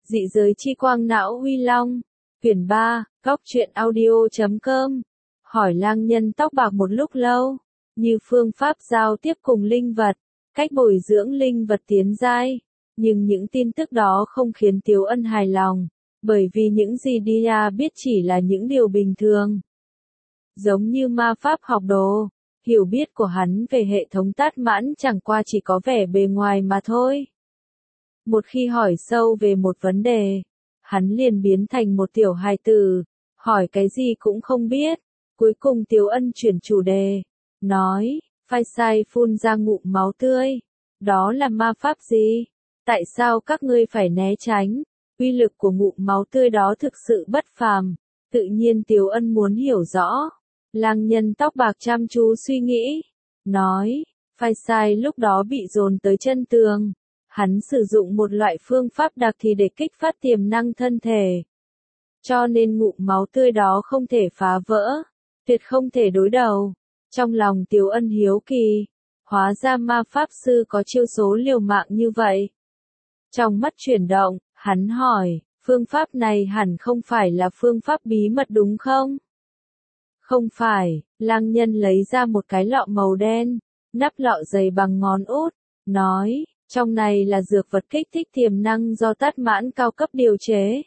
Dị giới chi quang não uy long. Quyển 3, Góc truyện audio.com. Hỏi lang nhân tóc bạc một lúc lâu, như phương pháp giao tiếp cùng linh vật, cách bồi dưỡng linh vật tiến giai. Nhưng những tin tức đó không khiến Tiếu Ân hài lòng, bởi vì những gì Dia biết chỉ là những điều bình thường. Giống như ma pháp học đồ, hiểu biết của hắn về hệ thống tát mãn chẳng qua chỉ có vẻ bề ngoài mà thôi. Một khi hỏi sâu về một vấn đề, hắn liền biến thành một tiểu hài tử, hỏi cái gì cũng không biết. Cuối cùng Tiếu Ân chuyển chủ đề, nói, Phai Sai phun ra ngụm máu tươi. Đó là ma pháp gì? Tại sao các ngươi phải né tránh? Uy lực của ngụm máu tươi đó thực sự bất phàm. Tự nhiên Tiếu Ân muốn hiểu rõ. Lang nhân tóc bạc chăm chú suy nghĩ, nói, Phai Sai lúc đó bị dồn tới chân tường. Hắn sử dụng một loại phương pháp đặc thì để kích phát tiềm năng thân thể. Cho nên ngụm máu tươi đó không thể phá vỡ, tuyệt không thể đối đầu. Trong lòng Tiếu Ân hiếu kỳ, hóa ra ma pháp sư có chiêu số liều mạng như vậy. Trong mắt chuyển động, hắn hỏi, phương pháp này hẳn không phải là phương pháp bí mật đúng không? Không phải, lang nhân lấy ra một cái lọ màu đen, nắp lọ dày bằng ngón út, nói, trong này là dược vật kích thích tiềm năng do tát mãn cao cấp điều chế.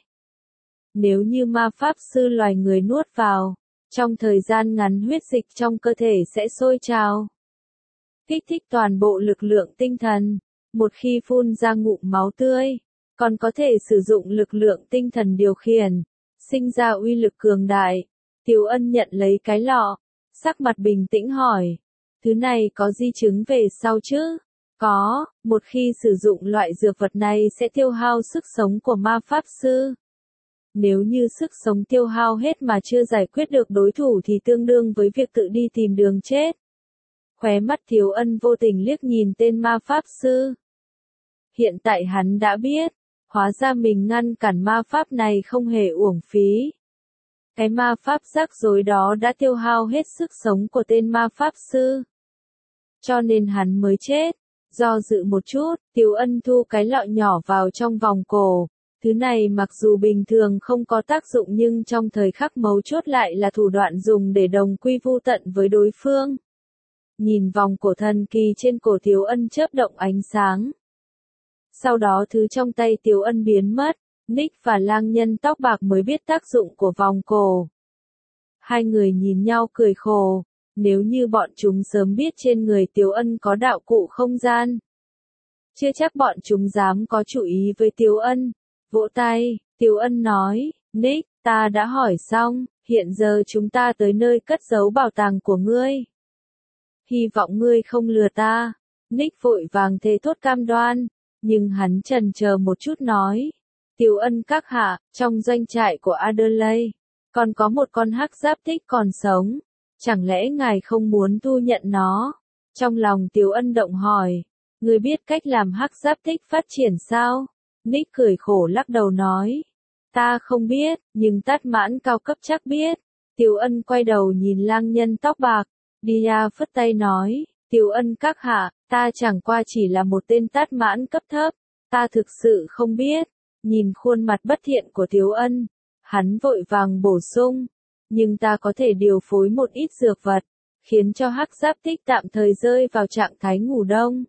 Nếu như ma pháp sư loài người nuốt vào, trong thời gian ngắn huyết dịch trong cơ thể sẽ sôi trào, kích thích toàn bộ lực lượng tinh thần. Một khi phun ra ngụm máu tươi, còn có thể sử dụng lực lượng tinh thần điều khiển, sinh ra uy lực cường đại. Tiếu Ân nhận lấy cái lọ, sắc mặt bình tĩnh hỏi, thứ này có di chứng về sau chứ? Có, một khi sử dụng loại dược vật này sẽ tiêu hao sức sống của ma pháp sư. Nếu như sức sống tiêu hao hết mà chưa giải quyết được đối thủ thì tương đương với việc tự đi tìm đường chết. Khóe mắt Tiếu Ân vô tình liếc nhìn tên ma pháp sư. Hiện tại hắn đã biết, hóa ra mình ngăn cản ma pháp này không hề uổng phí. Cái ma pháp rắc rối đó đã tiêu hao hết sức sống của tên ma pháp sư. Cho nên hắn mới chết. Do dự một chút, Tiếu Ân thu cái lọ nhỏ vào trong vòng cổ. Thứ này mặc dù bình thường không có tác dụng nhưng trong thời khắc mấu chốt lại là thủ đoạn dùng để đồng quy vu tận với đối phương. Nhìn vòng cổ thần kỳ trên cổ Tiếu Ân chớp động ánh sáng. Sau đó thứ trong tay Tiếu Ân biến mất, Nick và lang nhân tóc bạc mới biết tác dụng của vòng cổ. Hai người nhìn nhau cười khổ, nếu như bọn chúng sớm biết trên người Tiếu Ân có đạo cụ không gian, chưa chắc bọn chúng dám có chủ ý với Tiếu Ân. Vỗ tay, Tiếu Ân nói, Nick, ta đã hỏi xong, hiện giờ chúng ta tới nơi cất giấu bảo tàng của ngươi. Hy vọng ngươi không lừa ta. Nick vội vàng thề thốt cam đoan, nhưng hắn chần chờ một chút nói, Tiếu Ân các hạ, trong doanh trại của Adelaide, còn có một con hắc giáp tích còn sống, chẳng lẽ ngài không muốn thu nhận nó? Trong lòng Tiếu Ân động hỏi, ngươi biết cách làm hắc giáp tích phát triển sao? Nick cười khổ lắc đầu nói, ta không biết, nhưng tát mãn cao cấp chắc biết. Tiếu Ân quay đầu nhìn lang nhân tóc bạc, Dia phất tay nói, Tiếu Ân các hạ, ta chẳng qua chỉ là một tên tát mãn cấp thấp, ta thực sự không biết. Nhìn khuôn mặt bất thiện của Tiếu Ân, hắn vội vàng bổ sung, nhưng ta có thể điều phối một ít dược vật, khiến cho hắc giáp tích tạm thời rơi vào trạng thái ngủ đông.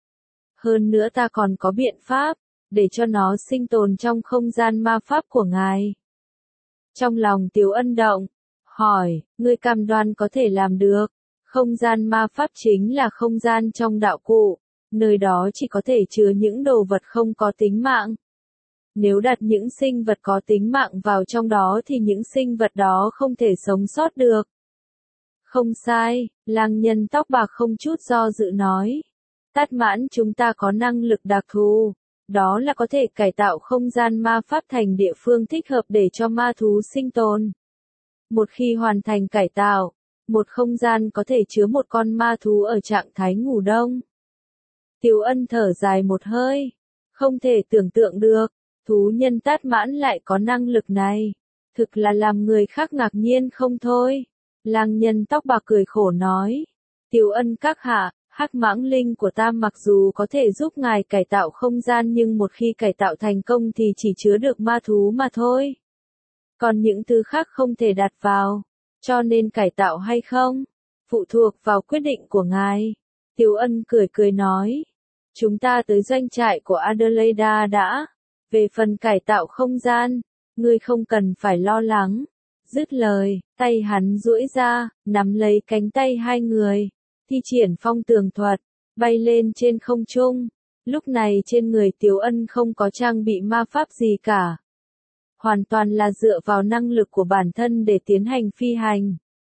Hơn nữa ta còn có biện pháp, để cho nó sinh tồn trong không gian ma pháp của ngài. Trong lòng Tiếu Ân động, hỏi, ngươi cam đoan có thể làm được? Không gian ma pháp chính là không gian trong đạo cụ, nơi đó chỉ có thể chứa những đồ vật không có tính mạng. Nếu đặt những sinh vật có tính mạng vào trong đó thì những sinh vật đó không thể sống sót được. Không sai, lang nhân tóc bạc không chút do dự nói. Tát mãn chúng ta có năng lực đặc thù, đó là có thể cải tạo không gian ma pháp thành địa phương thích hợp để cho ma thú sinh tồn. Một khi hoàn thành cải tạo, một không gian có thể chứa một con ma thú ở trạng thái ngủ đông. Tiếu Ân thở dài một hơi, không thể tưởng tượng được, thú nhân tát mãn lại có năng lực này, thực là làm người khác ngạc nhiên không thôi. Lang nhân tóc bạc cười khổ nói, Tiếu Ân các hạ, Hắc mãng linh của ta mặc dù có thể giúp ngài cải tạo không gian nhưng một khi cải tạo thành công thì chỉ chứa được ma thú mà thôi. Còn những thứ khác không thể đặt vào, cho nên cải tạo hay không, phụ thuộc vào quyết định của ngài. Tiếu Ân cười cười nói, chúng ta tới doanh trại của Adelaida đã, về phần cải tạo không gian, ngươi không cần phải lo lắng. Dứt lời, tay hắn duỗi ra, nắm lấy cánh tay hai người, thi triển phong tường thuật, bay lên trên không trung. Lúc này trên người Tiếu Ân không có trang bị ma pháp gì cả. Hoàn toàn là dựa vào năng lực của bản thân để tiến hành phi hành.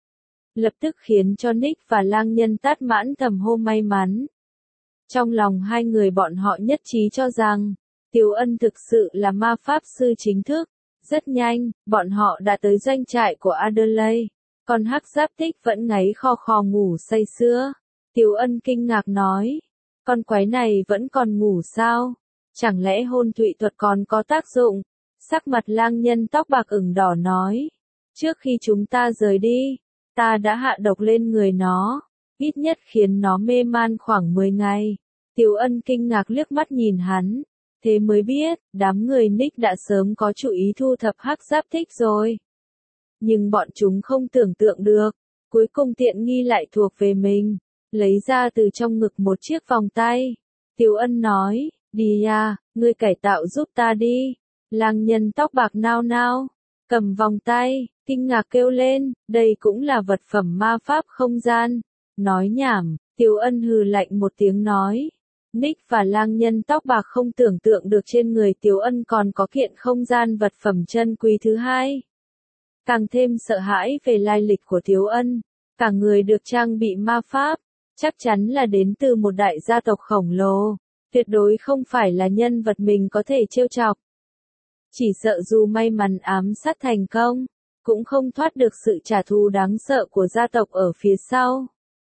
Lập tức khiến cho Nick và lang nhân tát mãn thầm hô may mắn. Trong lòng hai người bọn họ nhất trí cho rằng, Tiếu Ân thực sự là ma pháp sư chính thức. Rất nhanh, bọn họ đã tới doanh trại của Adelaide, còn Hắc Giáp Tích vẫn ngáy khò khò ngủ say sưa. Tiếu Ân kinh ngạc nói, con quái này vẫn còn ngủ sao? Chẳng lẽ hôn thủy thuật còn có tác dụng? Sắc mặt lang nhân tóc bạc ửng đỏ nói, trước khi chúng ta rời đi, ta đã hạ độc lên người nó, ít nhất khiến nó mê man khoảng 10 ngày. Tiếu Ân kinh ngạc liếc mắt nhìn hắn. Thế mới biết, đám người Nick đã sớm có chủ ý thu thập Hắc Giáp Tích rồi. Nhưng bọn chúng không tưởng tượng được, cuối cùng tiện nghi lại thuộc về mình, lấy ra từ trong ngực một chiếc vòng tay. Tiếu Ân nói, đi à, ngươi cải tạo giúp ta đi. Lang nhân tóc bạc nao nao, cầm vòng tay, kinh ngạc kêu lên, đây cũng là vật phẩm ma pháp không gian. Nói nhảm, Tiếu Ân hừ lạnh một tiếng nói. Nick và lang nhân tóc bạc không tưởng tượng được trên người Tiếu Ân còn có kiện không gian vật phẩm chân quý thứ hai. Càng thêm sợ hãi về lai lịch của Tiếu Ân, cả người được trang bị ma pháp, chắc chắn là đến từ một đại gia tộc khổng lồ, tuyệt đối không phải là nhân vật mình có thể trêu chọc. Chỉ sợ dù may mắn ám sát thành công, cũng không thoát được sự trả thù đáng sợ của gia tộc ở phía sau.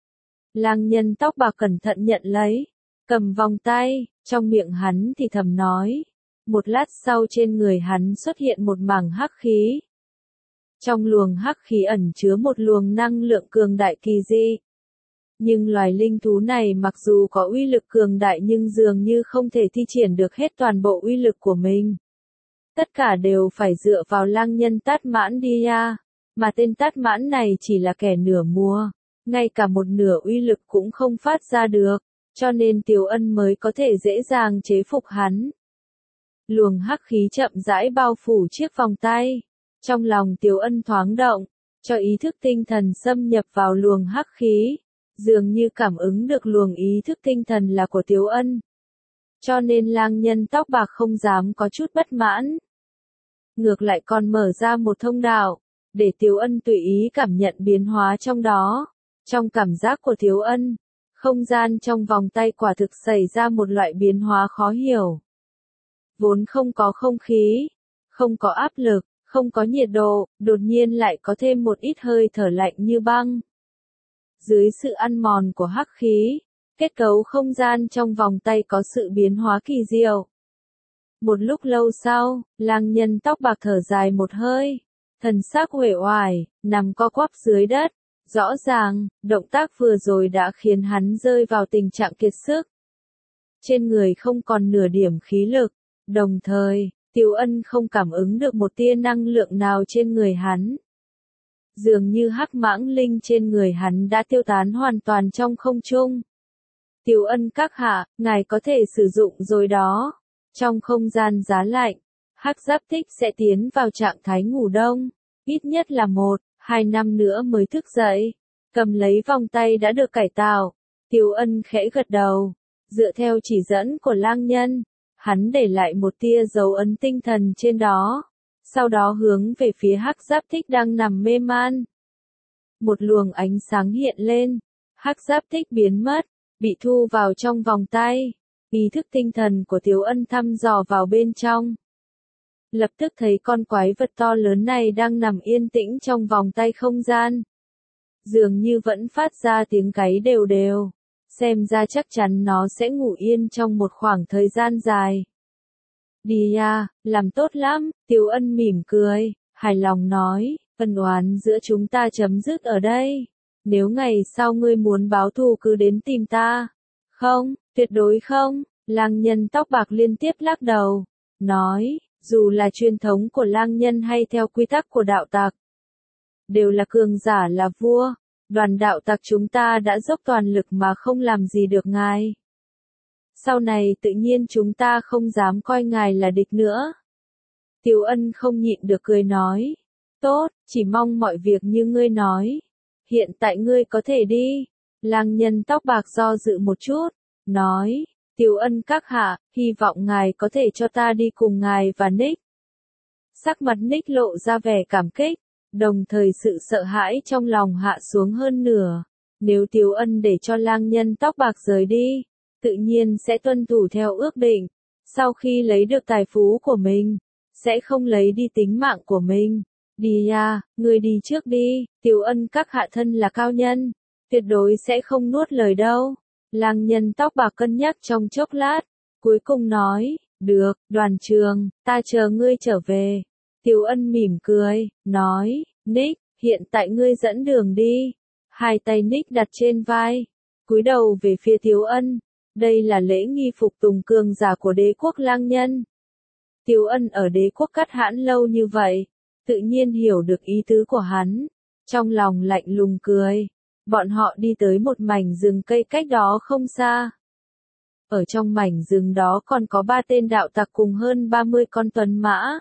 Lang nhân tóc bạc cẩn thận nhận lấy, cầm vòng tay, trong miệng hắn thì thầm nói. Một lát sau trên người hắn xuất hiện một mảng hắc khí. Trong luồng hắc khí ẩn chứa một luồng năng lượng cường đại kỳ dị. Nhưng loài linh thú này mặc dù có uy lực cường đại nhưng dường như không thể thi triển được hết toàn bộ uy lực của mình. Tất cả đều phải dựa vào lang nhân Tát Mãn Dia, mà tên Tát Mãn này chỉ là kẻ nửa mùa, ngay cả một nửa uy lực cũng không phát ra được. Cho nên Tiếu Ân mới có thể dễ dàng chế phục hắn. Luồng hắc khí chậm rãi bao phủ chiếc vòng tay. Trong lòng Tiếu Ân thoáng động, cho ý thức tinh thần xâm nhập vào luồng hắc khí. Dường như cảm ứng được luồng ý thức tinh thần là của Tiếu Ân. Cho nên lang nhân tóc bạc không dám có chút bất mãn. Ngược lại còn mở ra một thông đạo, để Tiếu Ân tùy ý cảm nhận biến hóa trong đó. Trong cảm giác của Tiếu Ân, không gian trong vòng tay quả thực xảy ra một loại biến hóa khó hiểu. Vốn không có không khí, không có áp lực, không có nhiệt độ, đột nhiên lại có thêm một ít hơi thở lạnh như băng. Dưới sự ăn mòn của hắc khí, kết cấu không gian trong vòng tay có sự biến hóa kỳ diệu. Một lúc lâu sau, lang nhân tóc bạc thở dài một hơi, thần sắc uể oải, nằm co quắp dưới đất. Rõ ràng, động tác vừa rồi đã khiến hắn rơi vào tình trạng kiệt sức. Trên người không còn nửa điểm khí lực, đồng thời, Tiếu Ân không cảm ứng được một tia năng lượng nào trên người hắn. Dường như hắc mãng linh trên người hắn đã tiêu tán hoàn toàn trong không trung. Tiếu Ân các hạ, ngài có thể sử dụng rồi đó. Trong không gian giá lạnh, Hắc Giáp Tích sẽ tiến vào trạng thái ngủ đông, ít nhất là 1-2 năm nữa mới thức dậy. Cầm lấy vòng tay đã được cải tạo, Tiếu Ân khẽ gật đầu, dựa theo chỉ dẫn của lang nhân, hắn để lại một tia dấu ấn tinh thần trên đó, sau đó hướng về phía Hắc Giáp Tích đang nằm mê man. Một luồng ánh sáng hiện lên, Hắc Giáp Tích biến mất, bị thu vào trong vòng tay, ý thức tinh thần của Tiếu Ân thăm dò vào bên trong. Lập tức thấy con quái vật to lớn này đang nằm yên tĩnh trong vòng tay không gian. Dường như vẫn phát ra tiếng gáy đều đều. Xem ra chắc chắn nó sẽ ngủ yên trong một khoảng thời gian dài. Đi à, làm tốt lắm, Tiếu Ân mỉm cười, hài lòng nói, ân oán giữa chúng ta chấm dứt ở đây. Nếu ngày sau ngươi muốn báo thù cứ đến tìm ta. Không, tuyệt đối không. Lang nhân tóc bạc liên tiếp lắc đầu, nói, dù là truyền thống của lang nhân hay theo quy tắc của đạo tặc, đều là cường giả là vua. Đoàn đạo tặc chúng ta đã dốc toàn lực mà không làm gì được ngài. Sau này tự nhiên chúng ta không dám coi ngài là địch nữa. Tiếu Ân không nhịn được cười nói, tốt, chỉ mong mọi việc như ngươi nói. Hiện tại ngươi có thể đi. Lang nhân tóc bạc do dự một chút, nói, Tiếu Ân các hạ, hy vọng ngài có thể cho ta đi cùng ngài và Nick. Sắc mặt Nick lộ ra vẻ cảm kích, đồng thời sự sợ hãi trong lòng hạ xuống hơn nửa. Nếu Tiếu Ân để cho lang nhân tóc bạc rời đi, tự nhiên sẽ tuân thủ theo ước định. Sau khi lấy được tài phú của mình, sẽ không lấy đi tính mạng của mình. Đi à, người đi trước đi, Tiếu Ân các hạ thân là cao nhân, tuyệt đối sẽ không nuốt lời đâu. Lang nhân tóc bạc cân nhắc trong chốc lát, cuối cùng nói, được, đoàn trường, ta chờ ngươi trở về. Tiếu Ân mỉm cười, nói, Nick, hiện tại ngươi dẫn đường đi. Hai tay Nick đặt trên vai, cúi đầu về phía Tiếu Ân. Đây là lễ nghi phục tùng cường giả của đế quốc lang nhân. Tiếu Ân ở đế quốc Cát Hãn lâu như vậy, tự nhiên hiểu được ý tứ của hắn. Trong lòng lạnh lùng cười. Bọn họ đi tới một mảnh rừng cây cách đó không xa. Ở trong mảnh rừng đó còn có 3 tên đạo tặc cùng hơn 30 con tuấn mã.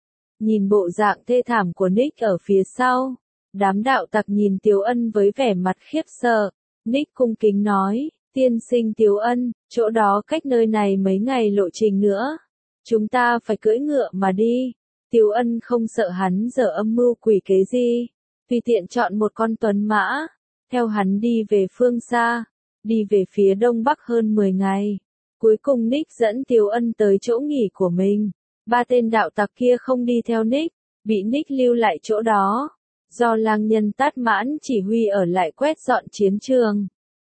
Nhìn bộ dạng thê thảm của Nick ở phía sau, đám đạo tặc nhìn Tiếu Ân với vẻ mặt khiếp sợ. Nick cung kính nói, tiên sinh Tiếu Ân, chỗ đó cách nơi này mấy ngày lộ trình nữa. Chúng ta phải cưỡi ngựa mà đi. Tiếu Ân không sợ hắn dở âm mưu quỷ kế gì, tùy tiện chọn một con tuấn mã, theo hắn đi về phương xa, đi về phía đông bắc hơn 10 ngày. Cuối cùng Nick dẫn Tiếu Ân tới chỗ nghỉ của mình. 3 tên đạo tặc kia không đi theo Nick, bị Nick lưu lại chỗ đó, do lang nhân Tát Mãn chỉ huy ở lại quét dọn chiến trường.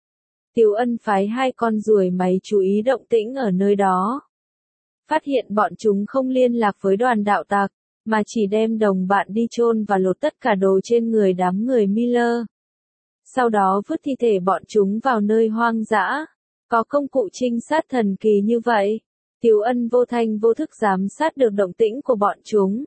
Tiếu Ân phái 2 con ruồi máy chú ý động tĩnh ở nơi đó. Phát hiện bọn chúng không liên lạc với đoàn đạo tặc, mà chỉ đem đồng bạn đi chôn và lột tất cả đồ trên người đám người Miller. Sau đó vứt thi thể bọn chúng vào nơi hoang dã. Có công cụ trinh sát thần kỳ như vậy, Tiếu Ân vô thanh vô thức giám sát được động tĩnh của bọn chúng.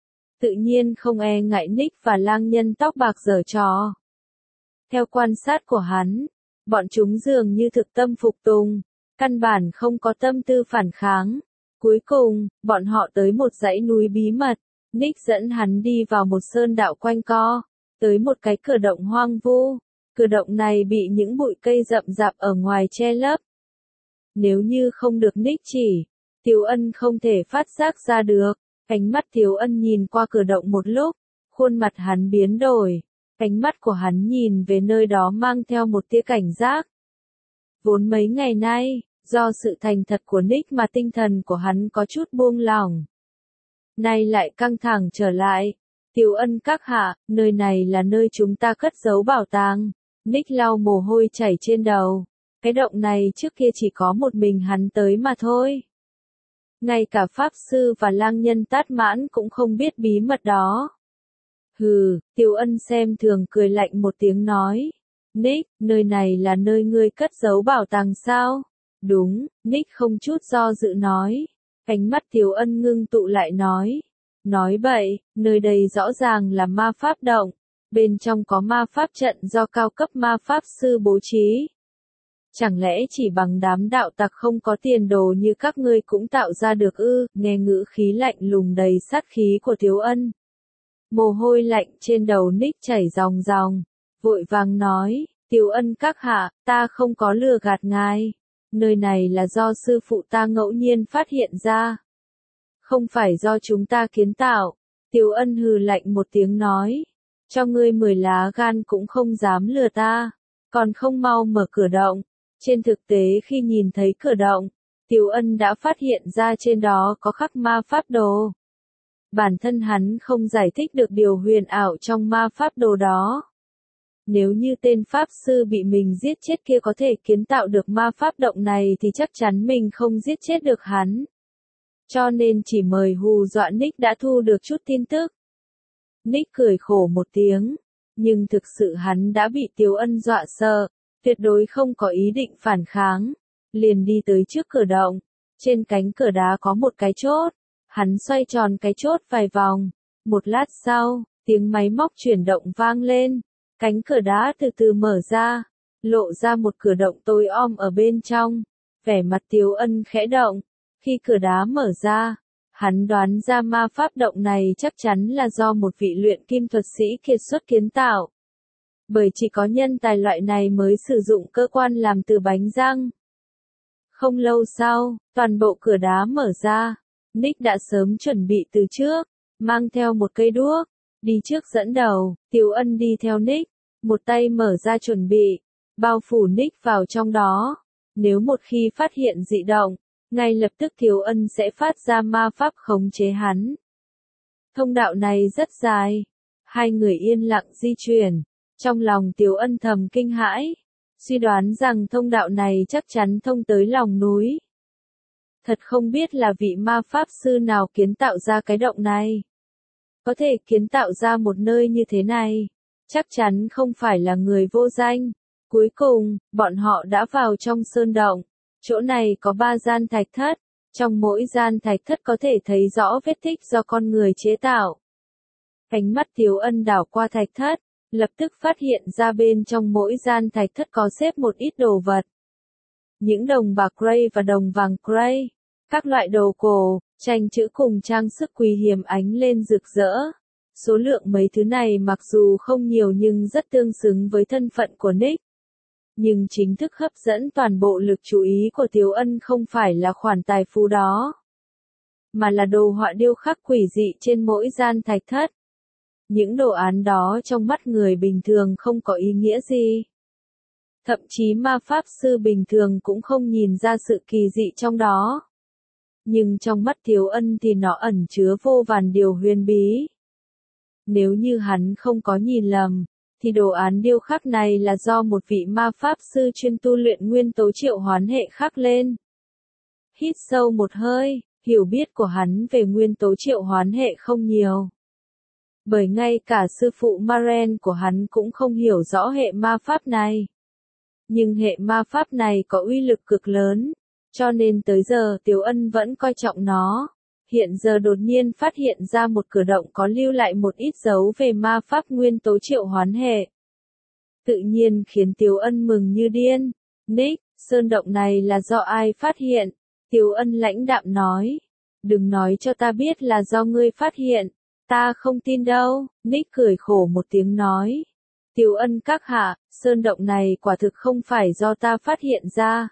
Tự nhiên không e ngại Nick và lang nhân tóc bạc giở trò. Theo quan sát của hắn, bọn chúng dường như thực tâm phục tùng, căn bản không có tâm tư phản kháng. Cuối cùng, bọn họ tới một dãy núi bí mật. Nick dẫn hắn đi vào một sơn đạo quanh co, tới một cái cửa động hoang vu. Cửa động này bị những bụi cây rậm rạp ở ngoài che lấp. Nếu như không được Nick chỉ, Tiếu Ân không thể phát giác ra được. Ánh mắt Tiếu Ân nhìn qua cửa động một lúc, khuôn mặt hắn biến đổi. Ánh mắt của hắn nhìn về nơi đó mang theo một tia cảnh giác. Vốn mấy ngày nay, do sự thành thật của Nick mà tinh thần của hắn có chút buông lỏng. Nay lại căng thẳng trở lại. Tiếu Ân các hạ, nơi này là nơi chúng ta cất giấu bảo tàng. Nick lau mồ hôi chảy trên đầu. Cái động này trước kia chỉ có một mình hắn tới mà thôi. Ngay cả Pháp Sư và lang nhân Tát Mãn cũng không biết bí mật đó. Hừ, Tiếu Ân xem thường cười lạnh một tiếng nói. Nick, nơi này là nơi ngươi cất giấu bảo tàng sao? Đúng, Nick không chút do dự nói. Ánh mắt Tiếu Ân ngưng tụ lại nói. Nói bậy, nơi đây rõ ràng là ma pháp động. Bên trong có ma pháp trận do cao cấp ma pháp sư bố trí. Chẳng lẽ chỉ bằng đám đạo tặc không có tiền đồ như các ngươi cũng tạo ra được ư? Nghe ngữ khí lạnh lùng đầy sát khí của Tiếu Ân. Mồ hôi lạnh trên đầu Nick chảy ròng ròng. Vội vàng nói, Tiếu Ân các hạ, ta không có lừa gạt ngài. Nơi này là do sư phụ ta ngẫu nhiên phát hiện ra. Không phải do chúng ta kiến tạo. Tiếu Ân hừ lạnh một tiếng nói. Cho ngươi 10 lá gan cũng không dám lừa ta. Còn không mau mở cửa động. Trên thực tế khi nhìn thấy cửa động, Tiếu Ân đã phát hiện ra trên đó có khắc ma pháp đồ. Bản thân hắn không giải thích được điều huyền ảo trong ma pháp đồ đó. Nếu như tên pháp sư bị mình giết chết kia có thể kiến tạo được ma pháp động này thì chắc chắn mình không giết chết được hắn. Cho nên chỉ mời hù dọa Nick đã thu được chút tin tức. Nick cười khổ một tiếng, Nhưng thực sự hắn đã bị Tiếu Ân dọa sợ, tuyệt đối không có ý định phản kháng, liền đi tới trước cửa động. Trên cánh cửa đá có một cái chốt, hắn xoay tròn cái chốt vài vòng. Một lát sau, tiếng máy móc chuyển động vang lên, cánh cửa đá từ từ mở ra, lộ ra một cửa động tối om ở bên trong. Vẻ mặt Tiếu Ân khẽ động, khi cửa đá mở ra, hắn đoán ra ma pháp động này chắc chắn là do một vị luyện kim thuật sĩ kiệt xuất kiến tạo. Bởi chỉ có nhân tài loại này mới sử dụng cơ quan làm từ bánh răng. Không lâu sau, toàn bộ cửa đá mở ra. Nick đã sớm chuẩn bị từ trước, mang theo một cây đuốc, đi trước dẫn đầu. Tiếu Ân đi theo Nick, một tay mở ra chuẩn bị, bao phủ Nick vào trong đó. Nếu một khi phát hiện dị động, ngay lập tức Tiếu Ân sẽ phát ra ma pháp khống chế hắn. Thông đạo này rất dài, hai người yên lặng di chuyển, trong lòng Tiếu Ân thầm kinh hãi, suy đoán rằng thông đạo này chắc chắn thông tới lòng núi. Thật không biết là vị ma pháp sư nào kiến tạo ra cái động này. Có thể kiến tạo ra một nơi như thế này, chắc chắn không phải là người vô danh. Cuối cùng, bọn họ đã vào trong sơn động. Chỗ này có 3 gian thạch thất, trong mỗi gian thạch thất có thể thấy rõ vết tích do con người chế tạo. Ánh mắt Tiếu Ân đảo qua thạch thất, lập tức phát hiện ra bên trong mỗi gian thạch thất có xếp một ít đồ vật. Những đồng bạc Gray và đồng vàng Gray, các loại đồ cổ, tranh chữ cùng trang sức quý hiếm ánh lên rực rỡ. Số lượng mấy thứ này mặc dù không nhiều nhưng rất tương xứng với thân phận của Nick. Nhưng chính thức hấp dẫn toàn bộ lực chú ý của Tiếu Ân không phải là khoản tài phú đó, mà là đồ họa điêu khắc quỷ dị trên mỗi gian thạch thất. Những đồ án đó trong mắt người bình thường không có ý nghĩa gì. Thậm chí ma pháp sư bình thường cũng không nhìn ra sự kỳ dị trong đó. Nhưng trong mắt Tiếu Ân thì nó ẩn chứa vô vàn điều huyền bí. Nếu như hắn không có nhìn lầm, thì đồ án điêu khắc này là do một vị ma pháp sư chuyên tu luyện nguyên tố triệu hoán hệ khắc lên. Hít sâu một hơi, hiểu biết của hắn về nguyên tố triệu hoán hệ không nhiều. Bởi ngay cả sư phụ Maren của hắn cũng không hiểu rõ hệ ma pháp này. Nhưng hệ ma pháp này có uy lực cực lớn, cho nên tới giờ Tiếu Ân vẫn coi trọng nó. Hiện giờ đột nhiên phát hiện ra một cửa động có lưu lại một ít dấu về ma pháp nguyên tố triệu hoán hệ. Tự nhiên khiến Tiếu Ân mừng như điên. Nick, sơn động này là do ai phát hiện? Tiếu Ân lãnh đạm nói. Đừng nói cho ta biết là do ngươi phát hiện. Ta không tin đâu. Nick cười khổ một tiếng nói. Tiếu Ân các hạ, sơn động này quả thực không phải do ta phát hiện ra.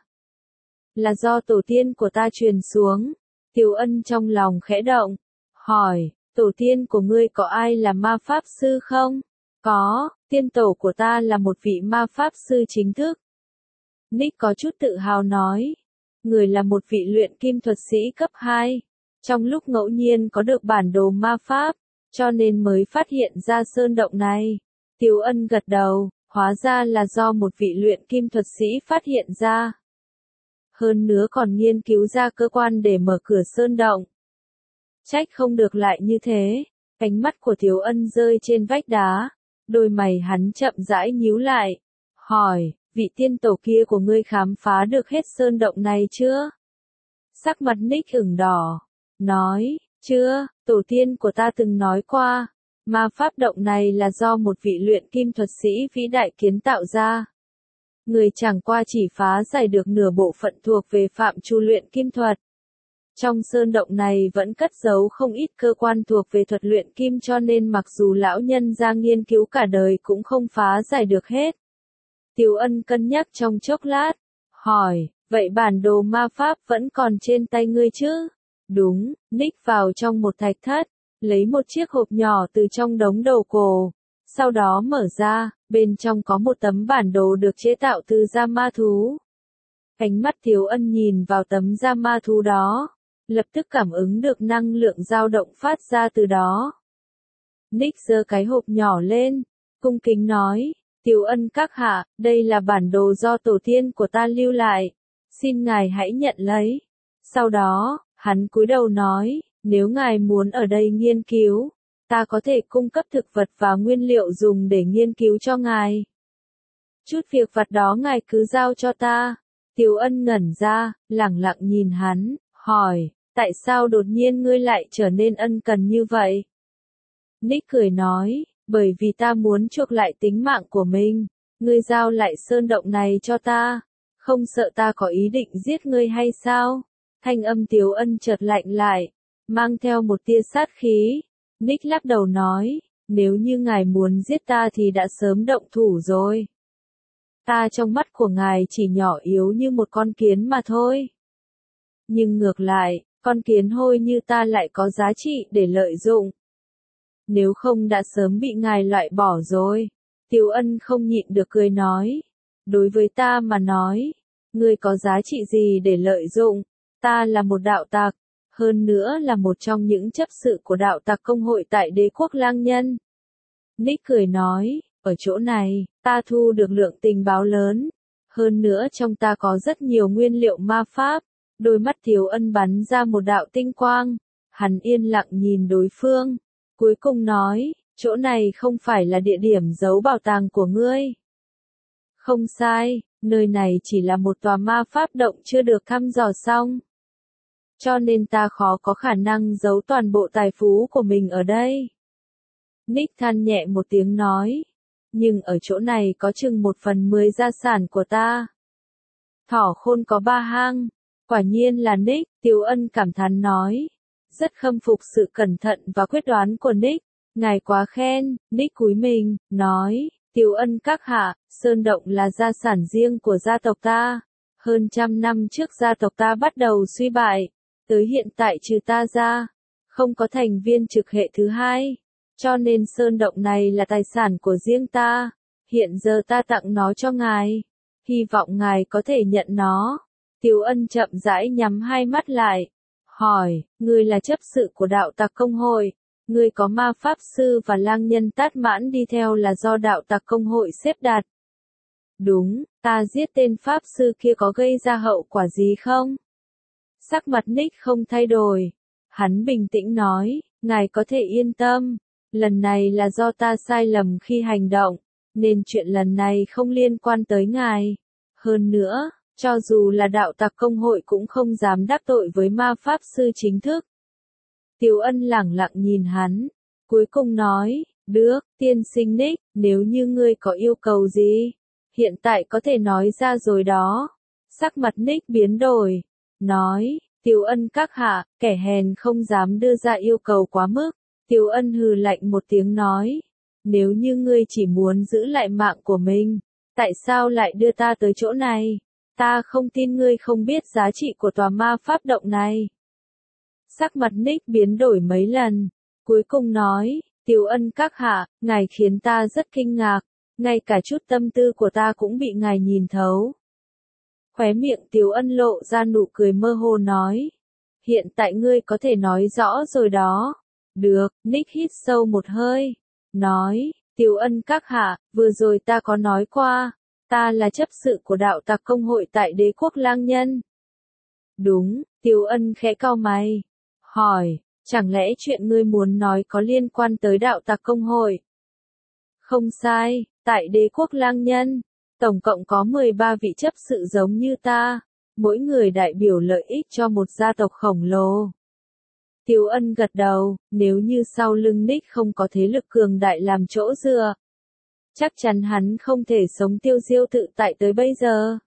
Là do tổ tiên của ta truyền xuống. Tiếu Ân trong lòng khẽ động, hỏi, tổ tiên của ngươi có ai là ma pháp sư không? Có, tiên tổ của ta là một vị ma pháp sư chính thức. Nick có chút tự hào nói, người là một vị luyện kim thuật sĩ cấp 2. Trong lúc ngẫu nhiên có được bản đồ ma pháp, cho nên mới phát hiện ra sơn động này. Tiếu Ân gật đầu, hóa ra là do một vị luyện kim thuật sĩ phát hiện ra. Hơn nữa còn nghiên cứu ra cơ quan để mở cửa sơn động. Trách không được lại như thế. Ánh mắt của Tiếu Ân rơi trên vách đá, đôi mày hắn chậm rãi nhíu lại, hỏi, vị tiên tổ kia của ngươi khám phá được hết sơn động này chưa? Sắc mặt Nick ửng đỏ, nói, chưa, tổ tiên của ta từng nói qua, ma pháp động này là do một vị luyện kim thuật sĩ vĩ đại kiến tạo ra. Người chẳng qua chỉ phá giải được nửa bộ phận thuộc về phạm trù luyện kim thuật. Trong sơn động này vẫn cất giấu không ít cơ quan thuộc về thuật luyện kim cho nên mặc dù lão nhân ra nghiên cứu cả đời cũng không phá giải được hết. Tiếu Ân cân nhắc trong chốc lát, hỏi, vậy bản đồ ma pháp vẫn còn trên tay ngươi chứ? Đúng, Nick vào trong một thạch thất, lấy một chiếc hộp nhỏ từ trong đống đồ cổ. Sau đó mở ra, bên trong có một tấm bản đồ được chế tạo từ da ma thú. Ánh mắt Tiếu Ân nhìn vào tấm da ma thú đó, lập tức cảm ứng được năng lượng dao động phát ra từ đó. Nick giơ cái hộp nhỏ lên, cung kính nói, Tiếu Ân các hạ, đây là bản đồ do tổ tiên của ta lưu lại, xin ngài hãy nhận lấy. Sau đó, hắn cúi đầu nói, nếu ngài muốn ở đây nghiên cứu, ta có thể cung cấp thực vật và nguyên liệu dùng để nghiên cứu cho ngài. Chút việc vặt đó ngài cứ giao cho ta. Tiếu Ân ngẩn ra, lẳng lặng nhìn hắn, hỏi, tại sao đột nhiên ngươi lại trở nên ân cần như vậy? Nick cười nói, bởi vì ta muốn chuộc lại tính mạng của mình, ngươi giao lại sơn động này cho ta, không sợ ta có ý định giết ngươi hay sao? Thanh âm Tiếu Ân chợt lạnh lại, mang theo một tia sát khí. Nick lắc đầu nói, nếu như ngài muốn giết ta thì đã sớm động thủ rồi. Ta trong mắt của ngài chỉ nhỏ yếu như một con kiến mà thôi. Nhưng ngược lại, con kiến hôi như ta lại có giá trị để lợi dụng. Nếu không đã sớm bị ngài loại bỏ rồi. Tiếu Ân không nhịn được cười nói. Đối với ta mà nói, ngươi có giá trị gì để lợi dụng? Ta là một đạo tặc, hơn nữa là một trong những chấp sự của đạo tặc công hội tại đế quốc lang nhân. Nick cười nói, ở chỗ này, ta thu được lượng tình báo lớn. Hơn nữa trong ta có rất nhiều nguyên liệu ma pháp. Đôi mắt Tiếu Ân bắn ra một đạo tinh quang. Hắn yên lặng nhìn đối phương. Cuối cùng nói, chỗ này không phải là địa điểm giấu bảo tàng của ngươi. Không sai, nơi này chỉ là một tòa ma pháp động chưa được thăm dò xong. Cho nên ta khó có khả năng giấu toàn bộ tài phú của mình ở đây. Nick than nhẹ một tiếng nói. Nhưng ở chỗ này có chừng 1/10 gia sản của ta. Thỏ khôn có 3 hang. Quả nhiên là Nick, Tiếu Ân cảm thán nói. Rất khâm phục sự cẩn thận và quyết đoán của Nick. Ngài quá khen. Nick cúi mình, nói. Tiếu Ân các hạ, sơn động là gia sản riêng của gia tộc ta. Hơn 100 năm trước gia tộc ta bắt đầu suy bại. Tới hiện tại trừ ta ra, không có thành viên trực hệ thứ hai. Cho nên sơn động này là tài sản của riêng ta. Hiện giờ ta tặng nó cho ngài. Hy vọng ngài có thể nhận nó. Tiếu Ân chậm rãi nhắm hai mắt lại. Hỏi, ngươi là chấp sự của đạo tặc công hội. Ngươi có ma pháp sư và lang nhân Tát Mãn đi theo là do đạo tặc công hội xếp đặt. Đúng, ta giết tên pháp sư kia có gây ra hậu quả gì không? Sắc mặt Nick không thay đổi. Hắn bình tĩnh nói, ngài có thể yên tâm. Lần này là do ta sai lầm khi hành động, nên chuyện lần này không liên quan tới ngài. Hơn nữa, cho dù là đạo tặc công hội cũng không dám đắc tội với ma pháp sư chính thức. Tiếu Ân lẳng lặng nhìn hắn, cuối cùng nói, được, tiên sinh Nick, nếu như ngươi có yêu cầu gì, hiện tại có thể nói ra rồi đó. Sắc mặt Nick biến đổi, nói, Tiếu Ân các hạ, kẻ hèn không dám đưa ra yêu cầu quá mức. Tiếu Ân hừ lạnh một tiếng nói, nếu như ngươi chỉ muốn giữ lại mạng của mình, tại sao lại đưa ta tới chỗ này? Ta không tin ngươi không biết giá trị của tòa ma pháp động này. Sắc mặt Nick biến đổi mấy lần, cuối cùng nói, Tiếu Ân các hạ, ngài khiến ta rất kinh ngạc, ngay cả chút tâm tư của ta cũng bị ngài nhìn thấu. Khóe miệng Tiếu Ân lộ ra nụ cười mơ hồ nói, hiện tại ngươi có thể nói rõ rồi đó. Được, Nick hít sâu một hơi, nói, Tiếu Ân các hạ, vừa rồi ta có nói qua, ta là chấp sự của đạo tặc công hội tại đế quốc lang nhân. Đúng, Tiếu Ân khẽ cau mày, hỏi, chẳng lẽ chuyện ngươi muốn nói có liên quan tới đạo tặc công hội? Không sai, tại đế quốc lang nhân, tổng cộng có 13 vị chấp sự giống như ta, mỗi người đại biểu lợi ích cho một gia tộc khổng lồ. Tiếu Ân gật đầu, nếu như sau lưng Nick không có thế lực cường đại làm chỗ dựa, chắc chắn hắn không thể sống tiêu diêu tự tại tới bây giờ.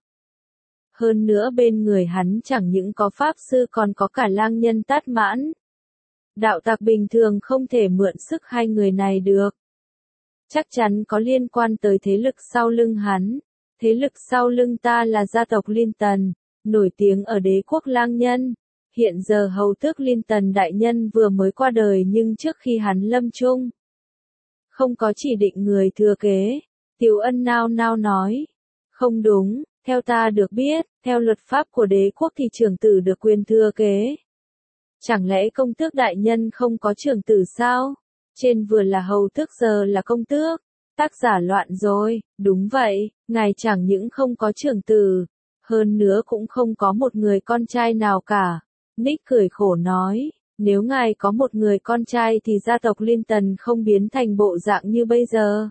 Hơn nữa bên người hắn chẳng những có pháp sư còn có cả lang nhân Tát Mãn. Đạo tặc bình thường không thể mượn sức hai người này được. Chắc chắn có liên quan tới thế lực sau lưng hắn. Thế lực sau lưng ta là gia tộc Linton, nổi tiếng ở đế quốc lang nhân. Hiện giờ hầu tước Linton đại nhân vừa mới qua đời nhưng trước khi hắn lâm chung, không có chỉ định người thừa kế. Tiếu Ân nao nao nói, không đúng, theo ta được biết, theo luật pháp của đế quốc thì trưởng tử được quyền thừa kế. Chẳng lẽ công tước đại nhân không có trưởng tử sao? Trên vừa là hầu tước giờ là công tước. Tác giả loạn rồi, đúng vậy, ngài chẳng những không có trưởng tử, hơn nữa cũng không có một người con trai nào cả. Nick cười khổ nói, Nếu ngài có một người con trai thì gia tộc Liên Tần không biến thành bộ dạng như bây giờ.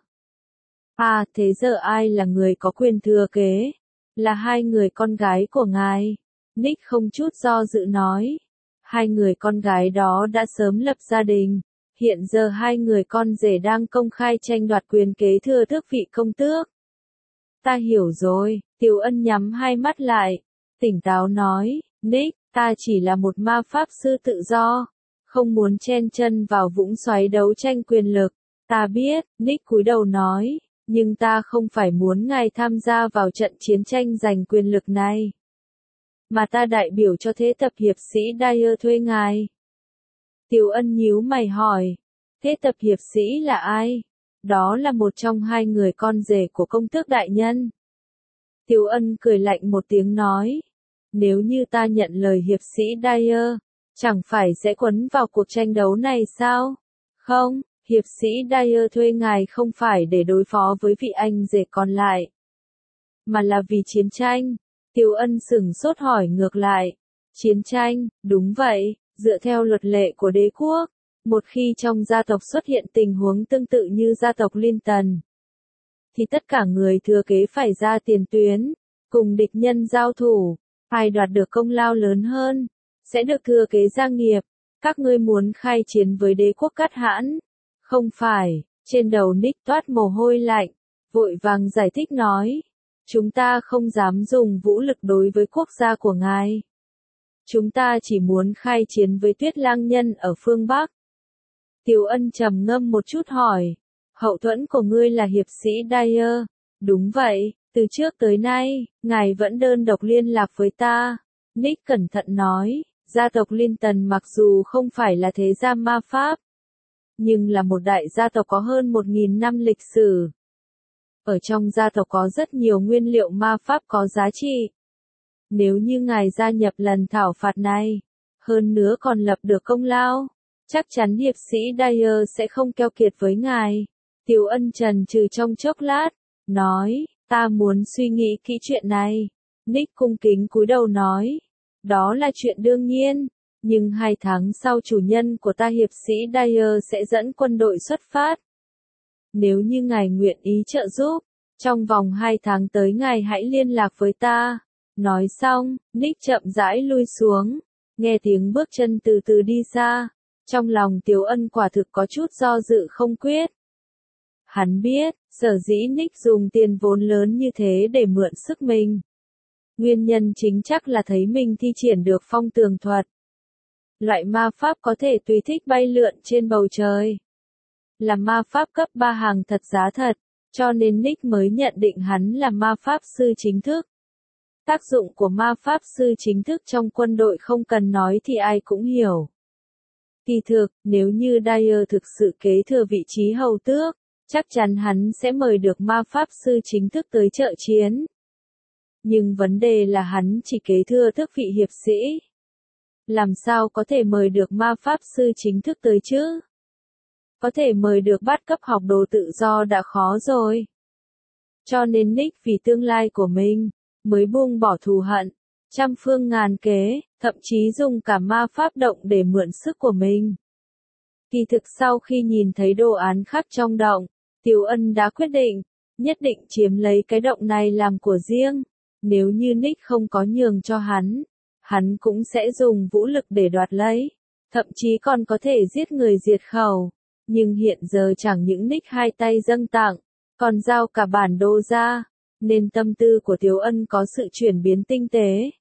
À, thế giờ ai là người có quyền thừa kế? Là hai người con gái của ngài. Nick không chút do dự nói. Hai người con gái đó đã sớm lập gia đình. Hiện giờ hai người con rể đang công khai tranh đoạt quyền kế thừa tước vị công tước. Ta hiểu rồi, Tiểu Ân nhắm hai mắt lại. Tỉnh táo nói, Nick, ta chỉ là một ma pháp sư tự do. Không muốn chen chân vào vũng xoáy đấu tranh quyền lực. Ta biết, Nick cúi đầu nói. Nhưng ta không phải muốn ngài tham gia vào trận chiến tranh giành quyền lực này. Mà ta đại biểu cho thế tập hiệp sĩ Dyer thuê ngài. Tiểu Ân nhíu mày hỏi. Thế tập hiệp sĩ là ai? Đó là một trong hai người con rể của công tước đại nhân. Tiểu Ân cười lạnh một tiếng nói. Nếu như ta nhận lời hiệp sĩ Dyer, chẳng phải sẽ quấn vào cuộc tranh đấu này sao? Không. Hiệp sĩ Dyer thuê ngài không phải để đối phó với vị anh rể còn lại, mà là vì chiến tranh. Tiểu Ân sửng sốt hỏi ngược lại. Chiến tranh, đúng vậy, dựa theo luật lệ của đế quốc, một khi trong gia tộc xuất hiện tình huống tương tự như gia tộc Liên Tần, thì tất cả người thừa kế phải ra tiền tuyến, cùng địch nhân giao thủ, ai đoạt được công lao lớn hơn, sẽ được thừa kế gia nghiệp. Các ngươi muốn khai chiến với đế quốc Cát Hãn? Không phải, trên đầu Nick toát mồ hôi lạnh, vội vàng giải thích nói. Chúng ta không dám dùng vũ lực đối với quốc gia của ngài. Chúng ta chỉ muốn khai chiến với Tuyết Lang Nhân ở phương Bắc. Tiểu Ân trầm ngâm một chút hỏi. Hậu thuẫn của ngươi là hiệp sĩ Dyer. Đúng vậy, từ trước tới nay, ngài vẫn đơn độc liên lạc với ta. Nick cẩn thận nói, gia tộc Liên Tần mặc dù không phải là thế gia ma pháp, nhưng là một đại gia tộc có hơn 1.000 năm lịch sử. Ở trong gia tộc có rất nhiều nguyên liệu ma pháp có giá trị. Nếu như ngài gia nhập lần thảo phạt này, hơn nữa còn lập được công lao, chắc chắn hiệp sĩ Dyer sẽ không keo kiệt với ngài. Tiểu Ân chần chừ trong chốc lát, nói, ta muốn suy nghĩ kỹ chuyện này. Nick cung kính cúi đầu nói, đó là chuyện đương nhiên. Nhưng 2 tháng sau chủ nhân của ta hiệp sĩ Dyer sẽ dẫn quân đội xuất phát. Nếu như ngài nguyện ý trợ giúp, trong vòng 2 tháng tới ngài hãy liên lạc với ta. Nói xong, Nick chậm rãi lui xuống, nghe tiếng bước chân từ từ đi xa. Trong lòng Tiểu Ân quả thực có chút do dự không quyết. Hắn biết, sở dĩ Nick dùng tiền vốn lớn như thế để mượn sức mình. Nguyên nhân chính chắc là thấy mình thi triển được phong tường thuật. Loại ma pháp có thể tùy thích bay lượn trên bầu trời. Là ma pháp cấp 3 hàng thật giá thật, cho nên Nick mới nhận định hắn là ma pháp sư chính thức. Tác dụng của ma pháp sư chính thức trong quân đội không cần nói thì ai cũng hiểu. Kỳ thực, nếu như Dyer thực sự kế thừa vị trí hầu tước, chắc chắn hắn sẽ mời được ma pháp sư chính thức tới trợ chiến. Nhưng vấn đề là hắn chỉ kế thừa tước vị hiệp sĩ. Làm sao có thể mời được ma pháp sư chính thức tới chứ? Có thể mời được bát cấp học đồ tự do đã khó rồi. Cho nên Nick vì tương lai của mình, mới buông bỏ thù hận, trăm phương ngàn kế, thậm chí dùng cả ma pháp động để mượn sức của mình. Kỳ thực sau khi nhìn thấy đồ án khắc trong động, Tiểu Ân đã quyết định, nhất định chiếm lấy cái động này làm của riêng. Nếu như Nick không có nhường cho hắn cũng sẽ dùng vũ lực để đoạt lấy, thậm chí còn có thể giết người diệt khẩu. Nhưng hiện giờ chẳng những Nick hai tay dâng tặng, còn giao cả bản đồ ra, nên tâm tư của Tiểu Ân có sự chuyển biến tinh tế.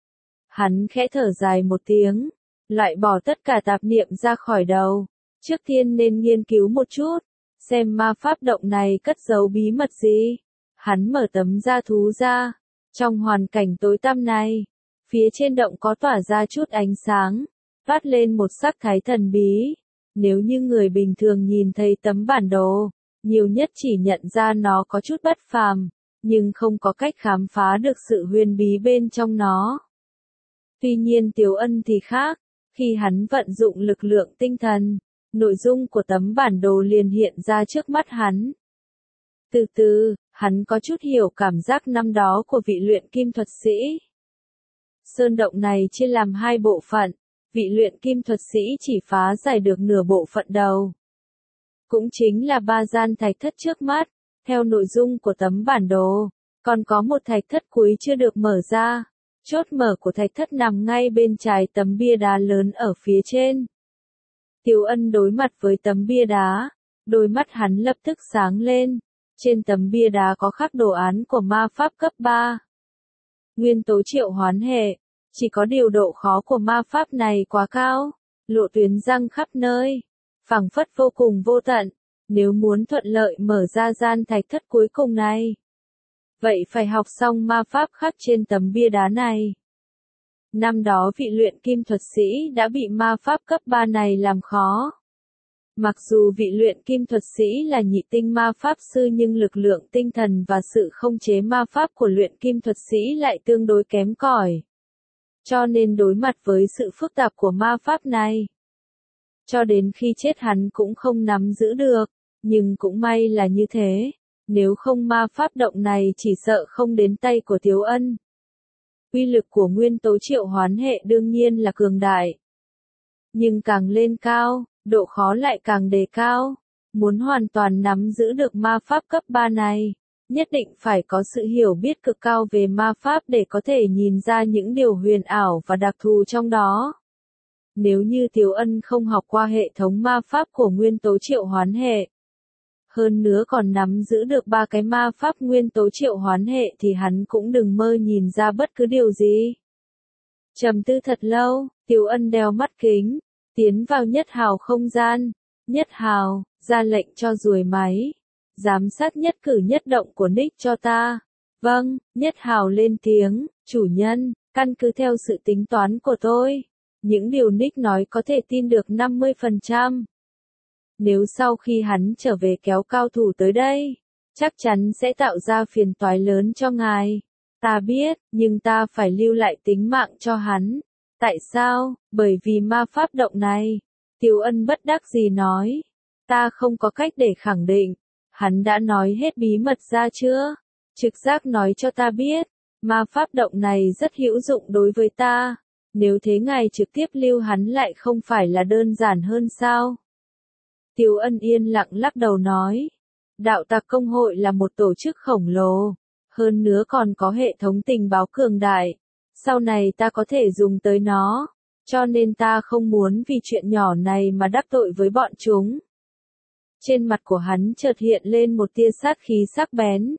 Hắn khẽ thở dài một tiếng, loại bỏ tất cả tạp niệm ra khỏi đầu. Trước tiên nên nghiên cứu một chút, xem ma pháp động này cất giấu bí mật gì. Hắn mở tấm da thú ra. Trong hoàn cảnh tối tăm này, phía trên động có tỏa ra chút ánh sáng, toát lên một sắc thái thần bí. Nếu như người bình thường nhìn thấy tấm bản đồ, nhiều nhất chỉ nhận ra nó có chút bất phàm, nhưng không có cách khám phá được sự huyền bí bên trong nó. Tuy nhiên Tiểu Ân thì khác, khi hắn vận dụng lực lượng tinh thần, nội dung của tấm bản đồ liền hiện ra trước mắt hắn. Từ từ, hắn có chút hiểu cảm giác năm đó của vị luyện kim thuật sĩ. Sơn động này chia làm 2 bộ phận, vị luyện kim thuật sĩ chỉ phá giải được nửa bộ phận đầu. Cũng chính là 3 gian thạch thất trước mắt, theo nội dung của tấm bản đồ, còn có một thạch thất cuối chưa được mở ra. Chốt mở của thạch thất nằm ngay bên trái tấm bia đá lớn ở phía trên. Tiếu Ân đối mặt với tấm bia đá, đôi mắt hắn lập tức sáng lên. Trên tấm bia đá có khắc đồ án của ma pháp cấp 3. Nguyên tố triệu hoán hệ, chỉ có điều độ khó của ma pháp này quá cao, lộ tuyến răng khắp nơi, phảng phất vô cùng vô tận. Nếu muốn thuận lợi mở ra gian thạch thất cuối cùng này, vậy phải học xong ma pháp khắc trên tấm bia đá này. Năm đó vị luyện kim thuật sĩ đã bị ma pháp cấp 3 này làm khó. Mặc dù vị luyện kim thuật sĩ là nhị tinh ma pháp sư nhưng lực lượng tinh thần và sự khống chế ma pháp của luyện kim thuật sĩ lại tương đối kém cỏi. Cho nên đối mặt với sự phức tạp của ma pháp này, cho đến khi chết hắn cũng không nắm giữ được, nhưng cũng may là như thế, nếu không ma pháp động này chỉ sợ không đến tay của Tiếu Ân. Uy lực của nguyên tố triệu hoán hệ đương nhiên là cường đại. Nhưng càng lên cao, độ khó lại càng đề cao. Muốn hoàn toàn nắm giữ được ma pháp cấp 3 này, nhất định phải có sự hiểu biết cực cao về ma pháp để có thể nhìn ra những điều huyền ảo và đặc thù trong đó. Nếu như Tiếu Ân không học qua hệ thống ma pháp của nguyên tố triệu hoán hệ, hơn nữa còn nắm giữ được 3 cái ma pháp nguyên tố triệu hoán hệ thì hắn cũng đừng mơ nhìn ra bất cứ điều gì. Trầm tư thật lâu, Tiếu Ân đeo mắt kính, tiến vào Nhất Hào không gian. Nhất Hào, ra lệnh cho ruồi máy, giám sát nhất cử nhất động của Nick cho ta. Vâng, Nhất Hào lên tiếng, chủ nhân, căn cứ theo sự tính toán của tôi, những điều Nick nói có thể tin được 50%. Nếu sau khi hắn trở về kéo cao thủ tới đây, chắc chắn sẽ tạo ra phiền toái lớn cho ngài. Ta biết, nhưng ta phải lưu lại tính mạng cho hắn. Tại sao? Bởi vì ma pháp động này. Tiếu Ân bất đắc dĩ nói. Ta không có cách để khẳng định. Hắn đã nói hết bí mật ra chưa? Trực giác nói cho ta biết, ma pháp động này rất hữu dụng đối với ta. Nếu thế ngài trực tiếp lưu hắn lại không phải là đơn giản hơn sao? Tiếu Ân yên lặng lắc đầu nói. Đạo tặc công hội là một tổ chức khổng lồ, hơn nữa còn có hệ thống tình báo cường đại. Sau này ta có thể dùng tới nó, cho nên ta không muốn vì chuyện nhỏ này mà đắc tội với bọn chúng. Trên mặt của hắn chợt hiện lên một tia sát khí sắc bén.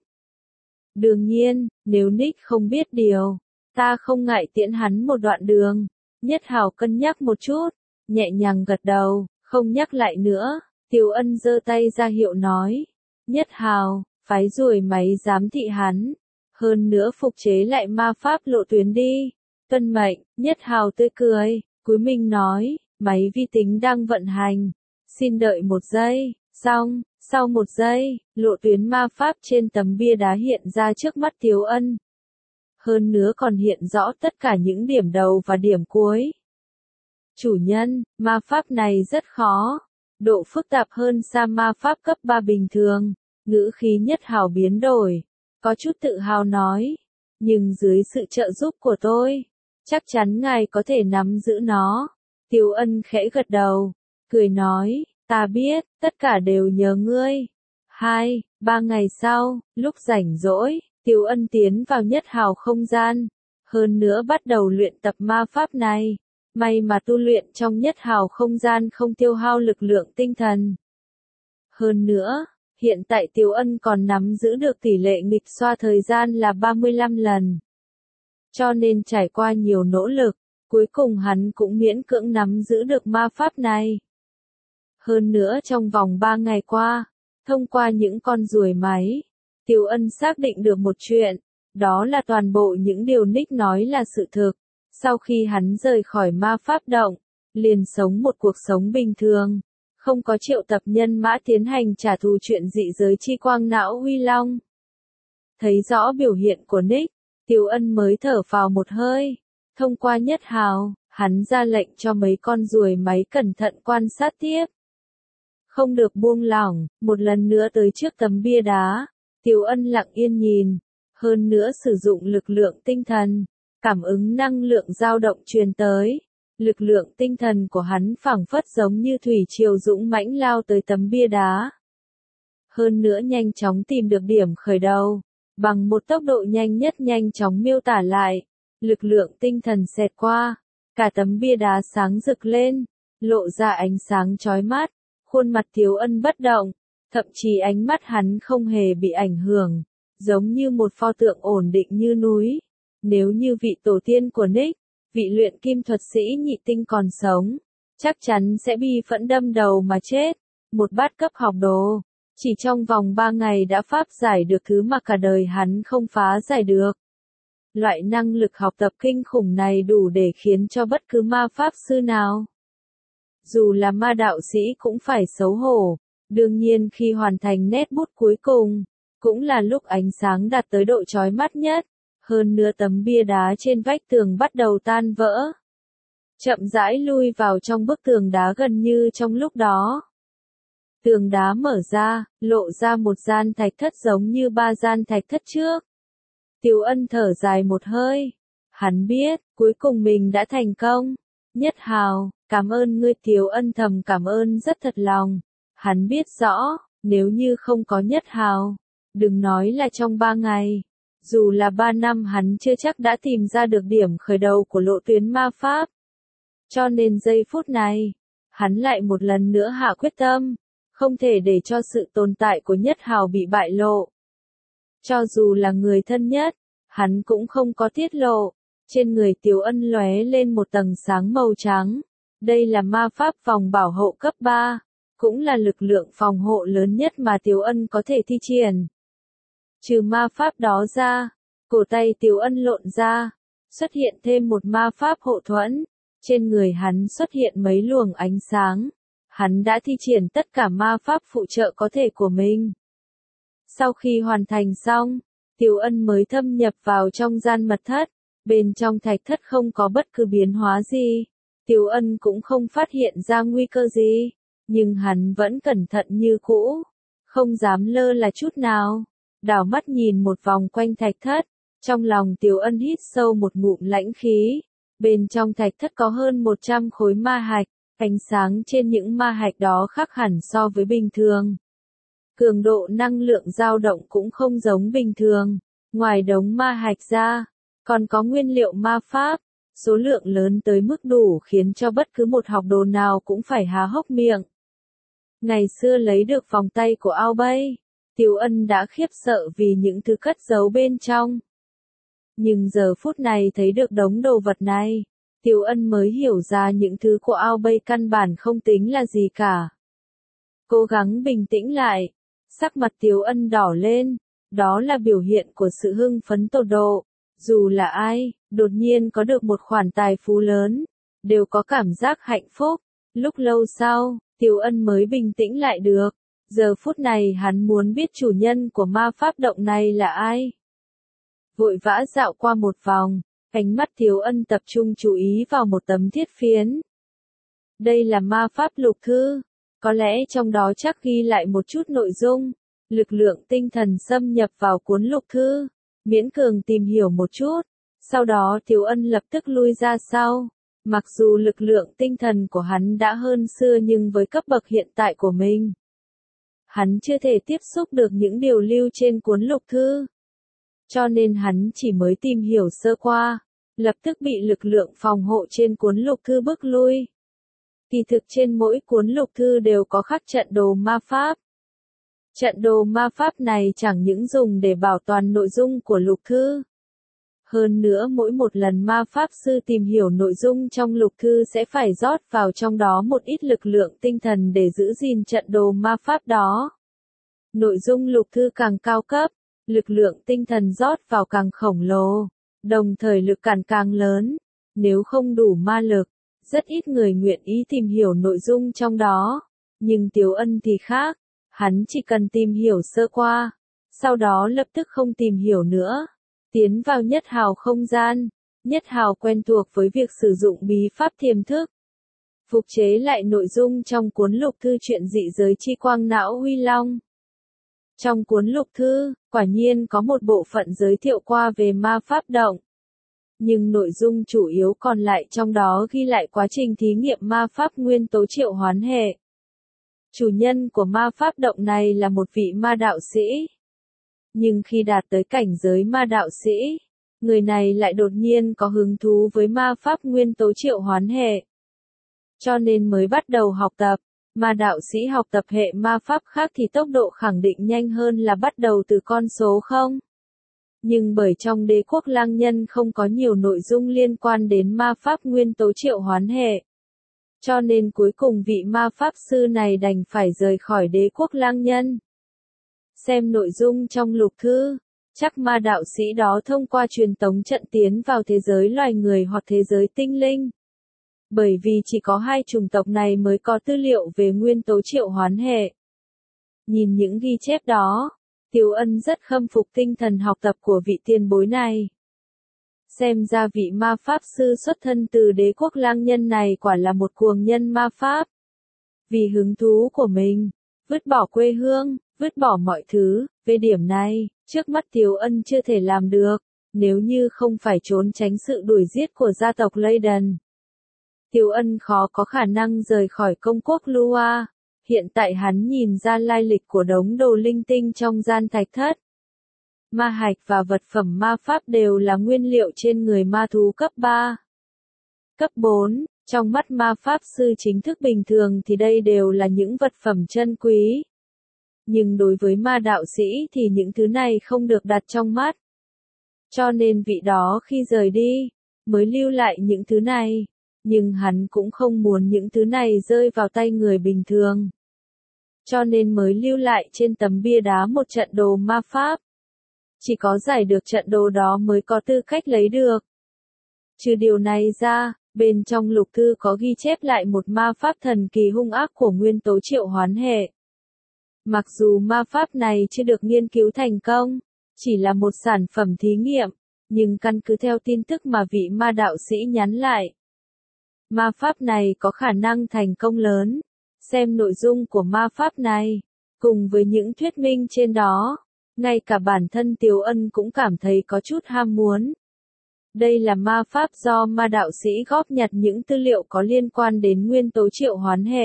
Đương nhiên, nếu Nick không biết điều, ta không ngại tiễn hắn một đoạn đường. Nhất Hào cân nhắc một chút, nhẹ nhàng gật đầu, không nhắc lại nữa. Tiếu Ân giơ tay ra hiệu nói. Nhất Hào, phái ruồi máy giám thị hắn. Hơn nữa phục chế lại ma pháp lộ tuyến đi. Tuân mệnh, Nhất Hào tươi cười, cúi mình nói, máy vi tính đang vận hành. Xin đợi một giây, xong, sau một giây, lộ tuyến ma pháp trên tấm bia đá hiện ra trước mắt Tiếu Ân. Hơn nữa còn hiện rõ tất cả những điểm đầu và điểm cuối. Chủ nhân, ma pháp này rất khó. Độ phức tạp hơn xa ma pháp cấp 3 bình thường. Ngữ khí Nhất Hào biến đổi. Có chút tự hào nói. Nhưng dưới sự trợ giúp của tôi, chắc chắn ngài có thể nắm giữ nó. Tiếu Ân khẽ gật đầu, cười nói, ta biết, tất cả đều nhờ ngươi. 2-3 ngày sau, lúc rảnh rỗi, Tiếu Ân tiến vào Nhất Hào không gian. Hơn nữa bắt đầu luyện tập ma pháp này. May mà tu luyện trong Nhất Hào không gian không tiêu hao lực lượng tinh thần. Hơn nữa, hiện tại Tiếu Ân còn nắm giữ được tỷ lệ nghịch xoa thời gian là 35 lần. Cho nên trải qua nhiều nỗ lực, cuối cùng hắn cũng miễn cưỡng nắm giữ được ma pháp này. Hơn nữa trong vòng 3 ngày qua, thông qua những con ruồi máy, Tiếu Ân xác định được một chuyện, đó là toàn bộ những điều Nick nói là sự thực. Sau khi hắn rời khỏi ma pháp động, liền sống một cuộc sống bình thường, không có triệu tập nhân mã tiến hành trả thù chuyện dị giới chi quang não Huy Long. Thấy rõ biểu hiện của Nick, Tiếu Ân mới thở phào một hơi. Thông qua Nhất Hào, hắn ra lệnh cho mấy con ruồi máy cẩn thận quan sát tiếp. Không được buông lỏng, một lần nữa tới trước tấm bia đá. Tiếu Ân lặng yên nhìn, hơn nữa sử dụng lực lượng tinh thần, cảm ứng năng lượng dao động truyền tới. Lực lượng tinh thần của hắn phảng phất giống như thủy triều dũng mãnh lao tới tấm bia đá. Hơn nữa nhanh chóng tìm được điểm khởi đầu, bằng một tốc độ nhanh nhất nhanh chóng miêu tả lại. Lực lượng tinh thần xẹt qua, cả tấm bia đá sáng rực lên, lộ ra ánh sáng chói mắt, khuôn mặt Tiếu Ân bất động, thậm chí ánh mắt hắn không hề bị ảnh hưởng, giống như một pho tượng ổn định như núi. Nếu như vị tổ tiên của Nick, vị luyện kim thuật sĩ nhị tinh còn sống, chắc chắn sẽ bi phẫn đâm đầu mà chết. Một bát cấp học đồ, chỉ trong vòng 3 ngày đã pháp giải được thứ mà cả đời hắn không phá giải được. Loại năng lực học tập kinh khủng này đủ để khiến cho bất cứ ma pháp sư nào, dù là ma đạo sĩ cũng phải xấu hổ. Đương nhiên khi hoàn thành nét bút cuối cùng, cũng là lúc ánh sáng đạt tới độ chói mắt nhất. Hơn nữa tấm bia đá trên vách tường bắt đầu tan vỡ, chậm rãi lui vào trong bức tường đá gần như trong lúc đó. Tường đá mở ra, lộ ra một gian thạch thất giống như 3 gian thạch thất trước. Tiếu Ân thở dài một hơi. Hắn biết, cuối cùng mình đã thành công. Nhất Hào, cảm ơn ngươi. Tiếu Ân thầm cảm ơn rất thật lòng. Hắn biết rõ, nếu như không có Nhất Hào, đừng nói là trong 3 ngày, dù là 3 năm hắn chưa chắc đã tìm ra được điểm khởi đầu của lộ tuyến ma pháp. Cho nên giây phút này, hắn lại một lần nữa hạ quyết tâm, không thể để cho sự tồn tại của Nhất Hào bị bại lộ. Cho dù là người thân nhất, hắn cũng không có tiết lộ. Trên người Tiếu Ân lóe lên một tầng sáng màu trắng. Đây là ma pháp vòng bảo hộ cấp 3, cũng là lực lượng phòng hộ lớn nhất mà Tiếu Ân có thể thi triển. Trừ ma pháp đó ra, cổ tay Tiếu Ân lộn ra, xuất hiện thêm một ma pháp hộ thuẫn. Trên người hắn xuất hiện mấy luồng ánh sáng. Hắn đã thi triển tất cả ma pháp phụ trợ có thể của mình. Sau khi hoàn thành xong, Tiếu Ân mới thâm nhập vào trong gian mật thất. Bên trong thạch thất không có bất cứ biến hóa gì. Tiếu Ân cũng không phát hiện ra nguy cơ gì. Nhưng hắn vẫn cẩn thận như cũ, không dám lơ là chút nào. Đảo mắt nhìn một vòng quanh thạch thất, trong lòng Tiếu Ân hít sâu một ngụm lãnh khí. Bên trong thạch thất có hơn 100 khối ma hạch, ánh sáng trên những ma hạch đó khác hẳn so với bình thường. Cường độ năng lượng dao động cũng không giống bình thường. Ngoài đống ma hạch ra, còn có nguyên liệu ma pháp, số lượng lớn tới mức đủ khiến cho bất cứ một học đồ nào cũng phải há hốc miệng. Ngày xưa lấy được vòng tay của Albay, Tiếu Ân đã khiếp sợ vì những thứ cất giấu bên trong. Nhưng giờ phút này thấy được đống đồ vật này, Tiếu Ân mới hiểu ra những thứ của Albay căn bản không tính là gì cả. Cố gắng bình tĩnh lại, sắc mặt Tiếu Ân đỏ lên, đó là biểu hiện của sự hưng phấn tột độ. Dù là ai, đột nhiên có được một khoản tài phú lớn, đều có cảm giác hạnh phúc. Lúc lâu sau, Tiếu Ân mới bình tĩnh lại được. Giờ phút này hắn muốn biết chủ nhân của ma pháp động này là ai. Vội vã dạo qua một vòng, ánh mắt Tiếu Ân tập trung chú ý vào một tấm thiết phiến. Đây là ma pháp lục thư, có lẽ trong đó chắc ghi lại một chút nội dung. Lực lượng tinh thần xâm nhập vào cuốn lục thư, miễn cường tìm hiểu một chút, sau đó Tiếu Ân lập tức lui ra sau. Mặc dù lực lượng tinh thần của hắn đã hơn xưa nhưng với cấp bậc hiện tại của mình, hắn chưa thể tiếp xúc được những điều lưu trên cuốn lục thư. Cho nên hắn chỉ mới tìm hiểu sơ qua, lập tức bị lực lượng phòng hộ trên cuốn lục thư bức lui. Kỳ thực trên mỗi cuốn lục thư đều có khắc trận đồ ma pháp. Trận đồ ma pháp này chẳng những dùng để bảo toàn nội dung của lục thư. Hơn nữa mỗi một lần ma pháp sư tìm hiểu nội dung trong lục thư sẽ phải rót vào trong đó một ít lực lượng tinh thần để giữ gìn trận đồ ma pháp đó. Nội dung lục thư càng cao cấp, lực lượng tinh thần rót vào càng khổng lồ, đồng thời lực cản càng lớn. Nếu không đủ ma lực, rất ít người nguyện ý tìm hiểu nội dung trong đó. Nhưng Tiếu Ân thì khác, hắn chỉ cần tìm hiểu sơ qua, sau đó lập tức không tìm hiểu nữa. Tiến vào Nhất Hào không gian, Nhất Hào quen thuộc với việc sử dụng bí pháp tiềm thức. Phục chế lại nội dung trong cuốn lục thư chuyện dị giới chi quang não Huy Long. Trong cuốn lục thư, quả nhiên có một bộ phận giới thiệu qua về ma pháp động. Nhưng nội dung chủ yếu còn lại trong đó ghi lại quá trình thí nghiệm ma pháp nguyên tố triệu hoán hệ. Chủ nhân của ma pháp động này là một vị ma đạo sĩ. Nhưng khi đạt tới cảnh giới ma đạo sĩ, người này lại đột nhiên có hứng thú với ma pháp nguyên tố triệu hoán hệ. Cho nên mới bắt đầu học tập. Ma đạo sĩ học tập hệ ma pháp khác thì tốc độ khẳng định nhanh hơn là bắt đầu từ con số 0. Nhưng bởi trong đế quốc lang nhân không có nhiều nội dung liên quan đến ma pháp nguyên tố triệu hoán hệ. Cho nên cuối cùng vị ma pháp sư này đành phải rời khỏi đế quốc lang nhân. Xem nội dung trong lục thư, chắc ma đạo sĩ đó thông qua truyền tống trận tiến vào thế giới loài người hoặc thế giới tinh linh. Bởi vì chỉ có hai chủng tộc này mới có tư liệu về nguyên tố triệu hoán hệ. Nhìn những ghi chép đó, Tiếu Ân rất khâm phục tinh thần học tập của vị tiền bối này. Xem ra vị ma pháp sư xuất thân từ đế quốc lang nhân này quả là một cuồng nhân ma pháp. Vì hứng thú của mình, vứt bỏ quê hương, vứt bỏ mọi thứ, về điểm này, trước mắt Tiếu Ân chưa thể làm được, nếu như không phải trốn tránh sự đuổi giết của gia tộc Leyden. Tiếu Ân khó có khả năng rời khỏi công quốc Lua. Hiện tại hắn nhìn ra lai lịch của đống đồ linh tinh trong gian thạch thất. Ma hạch và vật phẩm ma pháp đều là nguyên liệu trên người ma thú cấp 3. Cấp 4, trong mắt ma pháp sư chính thức bình thường thì đây đều là những vật phẩm chân quý. Nhưng đối với ma đạo sĩ thì những thứ này không được đặt trong mắt. Cho nên vị đó khi rời đi, mới lưu lại những thứ này. Nhưng hắn cũng không muốn những thứ này rơi vào tay người bình thường. Cho nên mới lưu lại trên tấm bia đá một trận đồ ma pháp. Chỉ có giải được trận đồ đó mới có tư cách lấy được. Trừ điều này ra, bên trong lục thư có ghi chép lại một ma pháp thần kỳ hung ác của nguyên tố triệu hoán hệ. Mặc dù ma pháp này chưa được nghiên cứu thành công, chỉ là một sản phẩm thí nghiệm, nhưng căn cứ theo tin tức mà vị ma đạo sĩ nhắn lại, ma pháp này có khả năng thành công lớn. Xem nội dung của ma pháp này, cùng với những thuyết minh trên đó, ngay cả bản thân Tiếu Ân cũng cảm thấy có chút ham muốn. Đây là ma pháp do ma đạo sĩ góp nhặt những tư liệu có liên quan đến nguyên tố triệu hoán hệ.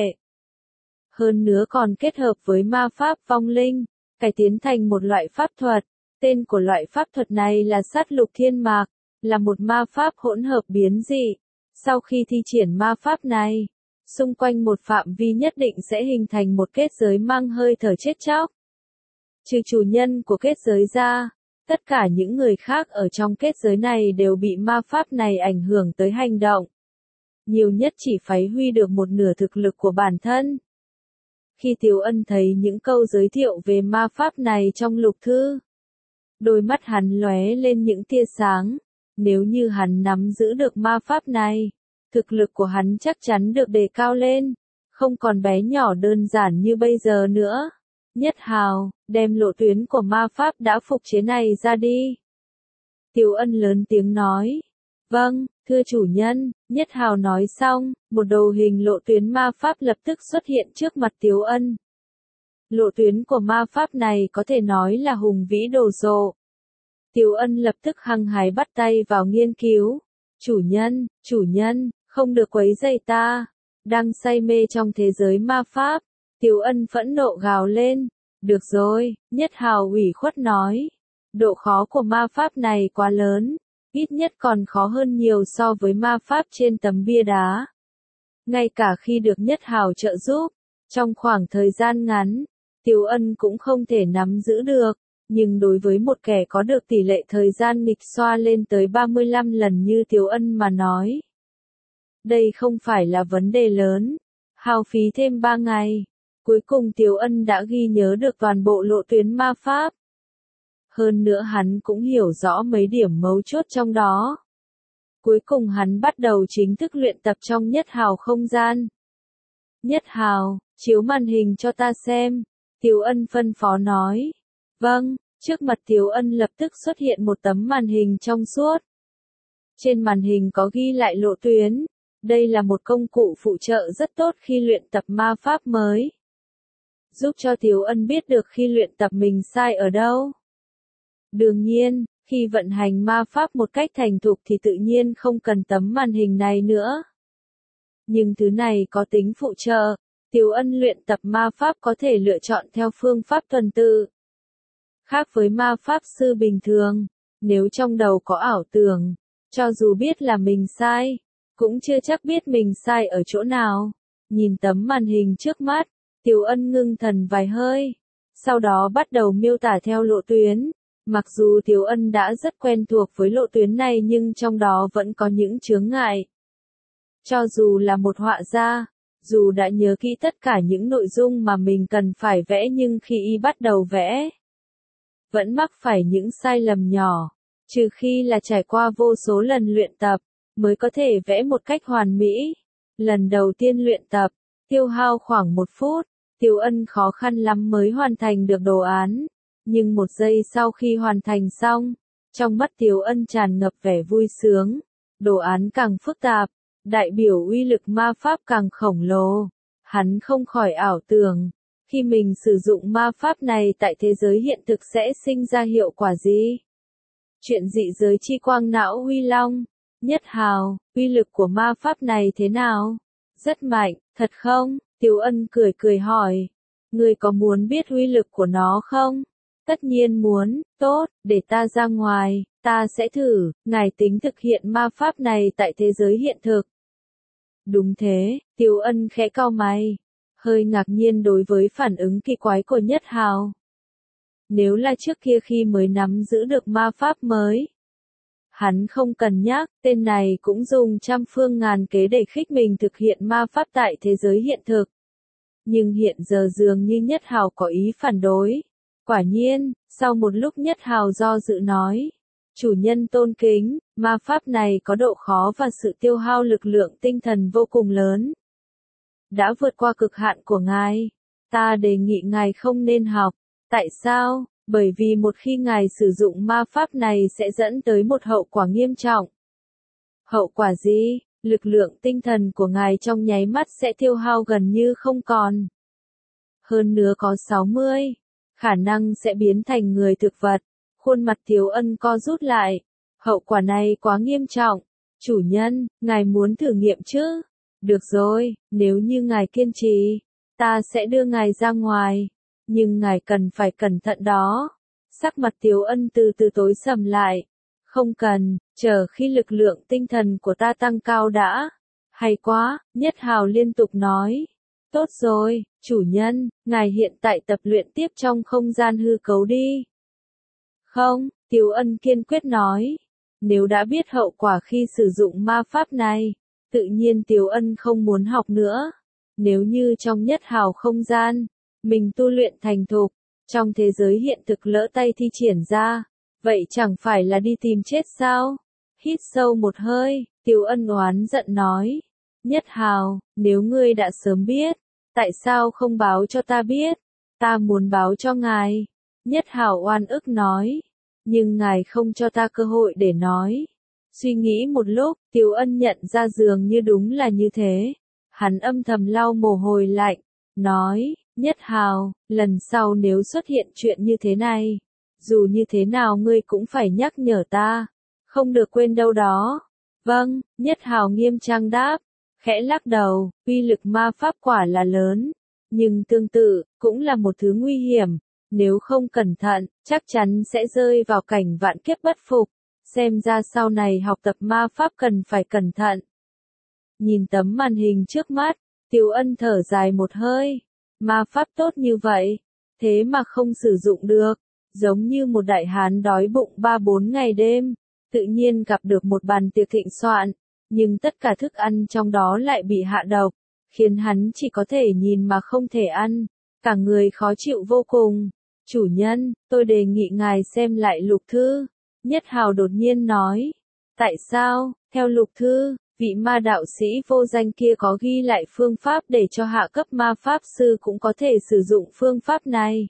Hơn nữa còn kết hợp với ma pháp vong linh, cải tiến thành một loại pháp thuật. Tên của loại pháp thuật này là sát lục thiên mạc, là một ma pháp hỗn hợp biến dị. Sau khi thi triển ma pháp này, xung quanh một phạm vi nhất định sẽ hình thành một kết giới mang hơi thở chết chóc. Trừ chủ nhân của kết giới ra, tất cả những người khác ở trong kết giới này đều bị ma pháp này ảnh hưởng tới hành động. Nhiều nhất chỉ phát huy được một nửa thực lực của bản thân. Khi Tiếu Ân thấy những câu giới thiệu về ma pháp này trong lục thư, đôi mắt hắn lóe lên những tia sáng. Nếu như hắn nắm giữ được ma pháp này, thực lực của hắn chắc chắn được đề cao lên, không còn bé nhỏ đơn giản như bây giờ nữa. Nhất Hào, đem lộ tuyến của ma pháp đã phục chế này ra đi. Tiếu Ân lớn tiếng nói. Vâng, thưa chủ nhân. Nhất Hào nói xong, một đồ hình lộ tuyến ma pháp lập tức xuất hiện trước mặt Tiếu Ân. Lộ tuyến của ma pháp này có thể nói là hùng vĩ đồ sộ. Tiếu Ân lập tức hăng hái bắt tay vào nghiên cứu. Chủ nhân, không được quấy rầy ta. Đang say mê trong thế giới ma pháp. Tiếu Ân phẫn nộ gào lên. Được rồi, Nhất Hào ủy khuất nói. Độ khó của ma pháp này quá lớn. Ít nhất còn khó hơn nhiều so với ma pháp trên tấm bia đá. Ngay cả khi được Nhất Hào trợ giúp, trong khoảng thời gian ngắn, Tiếu Ân cũng không thể nắm giữ được. Nhưng đối với một kẻ có được tỷ lệ thời gian nghịch xoa lên tới 35 lần như Tiếu Ân mà nói, đây không phải là vấn đề lớn. Hao phí thêm 3 ngày, cuối cùng Tiếu Ân đã ghi nhớ được toàn bộ lộ tuyến ma pháp. Hơn nữa hắn cũng hiểu rõ mấy điểm mấu chốt trong đó. Cuối cùng hắn bắt đầu chính thức luyện tập trong Nhất Hào không gian. Nhất Hào, chiếu màn hình cho ta xem. Tiếu Ân phân phó nói. Vâng, trước mặt Tiếu Ân lập tức xuất hiện một tấm màn hình trong suốt. Trên màn hình có ghi lại lộ tuyến. Đây là một công cụ phụ trợ rất tốt khi luyện tập ma pháp mới. Giúp cho Tiếu Ân biết được khi luyện tập mình sai ở đâu. Đương nhiên, Khi vận hành ma pháp một cách thành thục thì tự nhiên không cần tấm màn hình này nữa. Nhưng thứ này có tính phụ trợ. Tiểu Ân luyện tập ma pháp có thể lựa chọn theo phương pháp tuần tự. Khác với ma pháp sư bình thường, nếu trong đầu có ảo tưởng, cho dù biết là mình sai, cũng chưa chắc biết mình sai ở chỗ nào. Nhìn tấm màn hình trước mắt, Tiểu Ân ngưng thần vài hơi, sau đó bắt đầu miêu tả theo lộ tuyến. Mặc dù Tiểu Ân đã rất quen thuộc với lộ tuyến này nhưng trong đó vẫn có những chướng ngại. Cho dù là một họa gia, dù đã nhớ kỹ tất cả những nội dung mà mình cần phải vẽ nhưng khi y bắt đầu vẽ, vẫn mắc phải những sai lầm nhỏ, trừ khi là trải qua vô số lần luyện tập, mới có thể vẽ một cách hoàn mỹ. Lần đầu tiên luyện tập, tiêu hao khoảng 1 phút, Tiểu Ân khó khăn lắm mới hoàn thành được đồ án. Nhưng 1 giây sau khi hoàn thành xong, trong mắt Tiểu Ân tràn ngập vẻ vui sướng. Đồ án càng phức tạp, đại biểu uy lực ma pháp càng khổng lồ. Hắn không khỏi ảo tưởng, khi mình sử dụng ma pháp này tại thế giới hiện thực sẽ sinh ra hiệu quả gì? Chuyện dị giới chi quang não Huy Long. Nhất Hào, uy lực của ma pháp này thế nào? Rất mạnh, thật không? Tiểu Ân cười cười hỏi. Ngươi có muốn biết uy lực của nó không? Tất nhiên muốn, tốt, để ta ra ngoài, ta sẽ thử. Ngài tính thực hiện ma pháp này tại thế giới hiện thực. Đúng thế, Tiểu Ân khẽ cau mày, hơi ngạc nhiên đối với phản ứng kỳ quái của Nhất Hào. Nếu là trước kia khi mới nắm giữ được ma pháp mới, hắn không cần nhắc, tên này cũng dùng trăm phương ngàn kế để khích mình thực hiện ma pháp tại thế giới hiện thực. Nhưng hiện giờ dường như Nhất Hào có ý phản đối. Quả nhiên, sau một lúc Nhất Hào do dự nói, chủ nhân tôn kính, ma pháp này có độ khó và sự tiêu hao lực lượng tinh thần vô cùng lớn. Đã vượt qua cực hạn của ngài. Ta đề nghị ngài không nên học. Tại sao? Bởi vì một khi ngài sử dụng ma pháp này sẽ dẫn tới một hậu quả nghiêm trọng. Hậu quả gì? Lực lượng tinh thần của ngài trong nháy mắt sẽ tiêu hao gần như không còn. Hơn nữa có 60, khả năng sẽ biến thành người thực vật. Khuôn mặt Tiểu Ân co rút lại. Hậu quả này quá nghiêm trọng. Chủ nhân, ngài muốn thử nghiệm chứ? Được rồi, nếu như ngài kiên trì, ta sẽ đưa ngài ra ngoài. Nhưng ngài cần phải cẩn thận đó. Sắc mặt Tiểu Ân từ từ tối sầm lại. Không cần, chờ khi lực lượng tinh thần của ta tăng cao đã. Hay quá, Nhất Hào liên tục nói. Tốt rồi, chủ nhân, ngài hiện tại tập luyện tiếp trong không gian hư cấu đi. Không, Tiểu Ân kiên quyết nói. Nếu đã biết hậu quả khi sử dụng ma pháp này, tự nhiên Tiểu Ân không muốn học nữa. Nếu như trong Nhất Hào không gian, mình tu luyện thành thục, trong thế giới hiện thực lỡ tay thi triển ra, vậy chẳng phải là đi tìm chết sao? Hít sâu một hơi, Tiểu Ân oán giận nói. Nhất Hào, nếu ngươi đã sớm biết, tại sao không báo cho ta biết? Ta muốn báo cho ngài. Nhất Hào oan ức nói. Nhưng ngài không cho ta cơ hội để nói. Suy nghĩ một lúc, Tiểu Ân nhận ra dường như đúng là như thế. Hắn âm thầm lau mồ hôi lạnh, nói, Nhất Hào, lần sau nếu xuất hiện chuyện như thế này, dù như thế nào ngươi cũng phải nhắc nhở ta, không được quên đâu đó. Vâng, Nhất Hào nghiêm trang đáp, khẽ lắc đầu, uy lực ma pháp quả là lớn, nhưng tương tự, cũng là một thứ nguy hiểm, nếu không cẩn thận, chắc chắn sẽ rơi vào cảnh vạn kiếp bất phục, xem ra sau này học tập ma pháp cần phải cẩn thận. Nhìn tấm màn hình trước mắt, Tiểu Ân thở dài một hơi. Ma pháp tốt như vậy, thế mà không sử dụng được, giống như một đại hán đói bụng 3-4 ngày đêm, tự nhiên gặp được một bàn tiệc thịnh soạn, nhưng tất cả thức ăn trong đó lại bị hạ độc, khiến hắn chỉ có thể nhìn mà không thể ăn, cả người khó chịu vô cùng. Chủ nhân, tôi đề nghị ngài xem lại lục thư. Nhất Hào đột nhiên nói. Tại sao? Theo lục thư, vị ma đạo sĩ vô danh kia có ghi lại phương pháp để cho hạ cấp ma pháp sư cũng có thể sử dụng phương pháp này.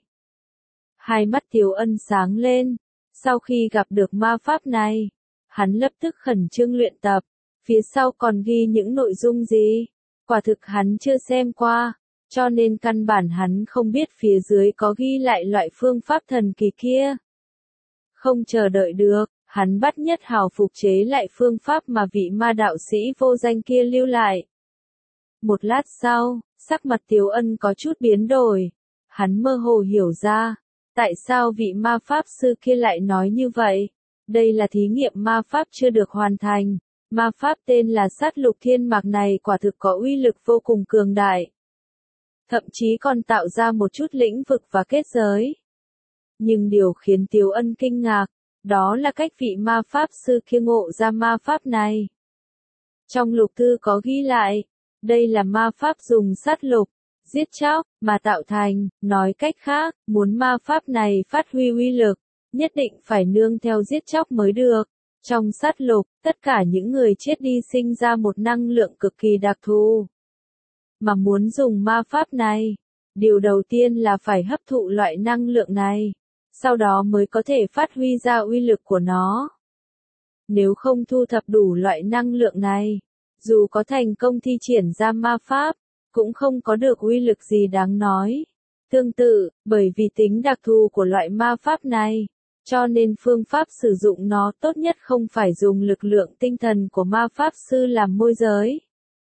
Hai mắt Tiểu Ân sáng lên. Sau khi gặp được ma pháp này, hắn lập tức khẩn trương luyện tập. Phía sau còn ghi những nội dung gì? Quả thực hắn chưa xem qua, cho nên căn bản hắn không biết phía dưới có ghi lại loại phương pháp thần kỳ kia. Không chờ đợi được, hắn bắt Nhất Hào phục chế lại phương pháp mà vị ma đạo sĩ vô danh kia lưu lại. Một lát sau, sắc mặt Tiếu Ân có chút biến đổi. Hắn mơ hồ hiểu ra, tại sao vị ma pháp sư kia lại nói như vậy. Đây là thí nghiệm ma pháp chưa được hoàn thành. Ma pháp tên là Sát Lục Thiên Mạc này quả thực có uy lực vô cùng cường đại. Thậm chí còn tạo ra một chút lĩnh vực và kết giới. Nhưng điều khiến Tiếu Ân kinh ngạc, đó là cách vị ma pháp sư kia ngộ ra ma pháp này. Trong lục thư có ghi lại, đây là ma pháp dùng sát lục, giết chóc, mà tạo thành, nói cách khác, muốn ma pháp này phát huy uy lực, nhất định phải nương theo giết chóc mới được. Trong sát lục, tất cả những người chết đi sinh ra một năng lượng cực kỳ đặc thù. Mà muốn dùng ma pháp này, điều đầu tiên là phải hấp thụ loại năng lượng này, sau đó mới có thể phát huy ra uy lực của nó. Nếu không thu thập đủ loại năng lượng này, dù có thành công thi triển ra ma pháp, cũng không có được uy lực gì đáng nói. Tương tự, bởi vì tính đặc thù của loại ma pháp này, cho nên phương pháp sử dụng nó tốt nhất không phải dùng lực lượng tinh thần của ma pháp sư làm môi giới,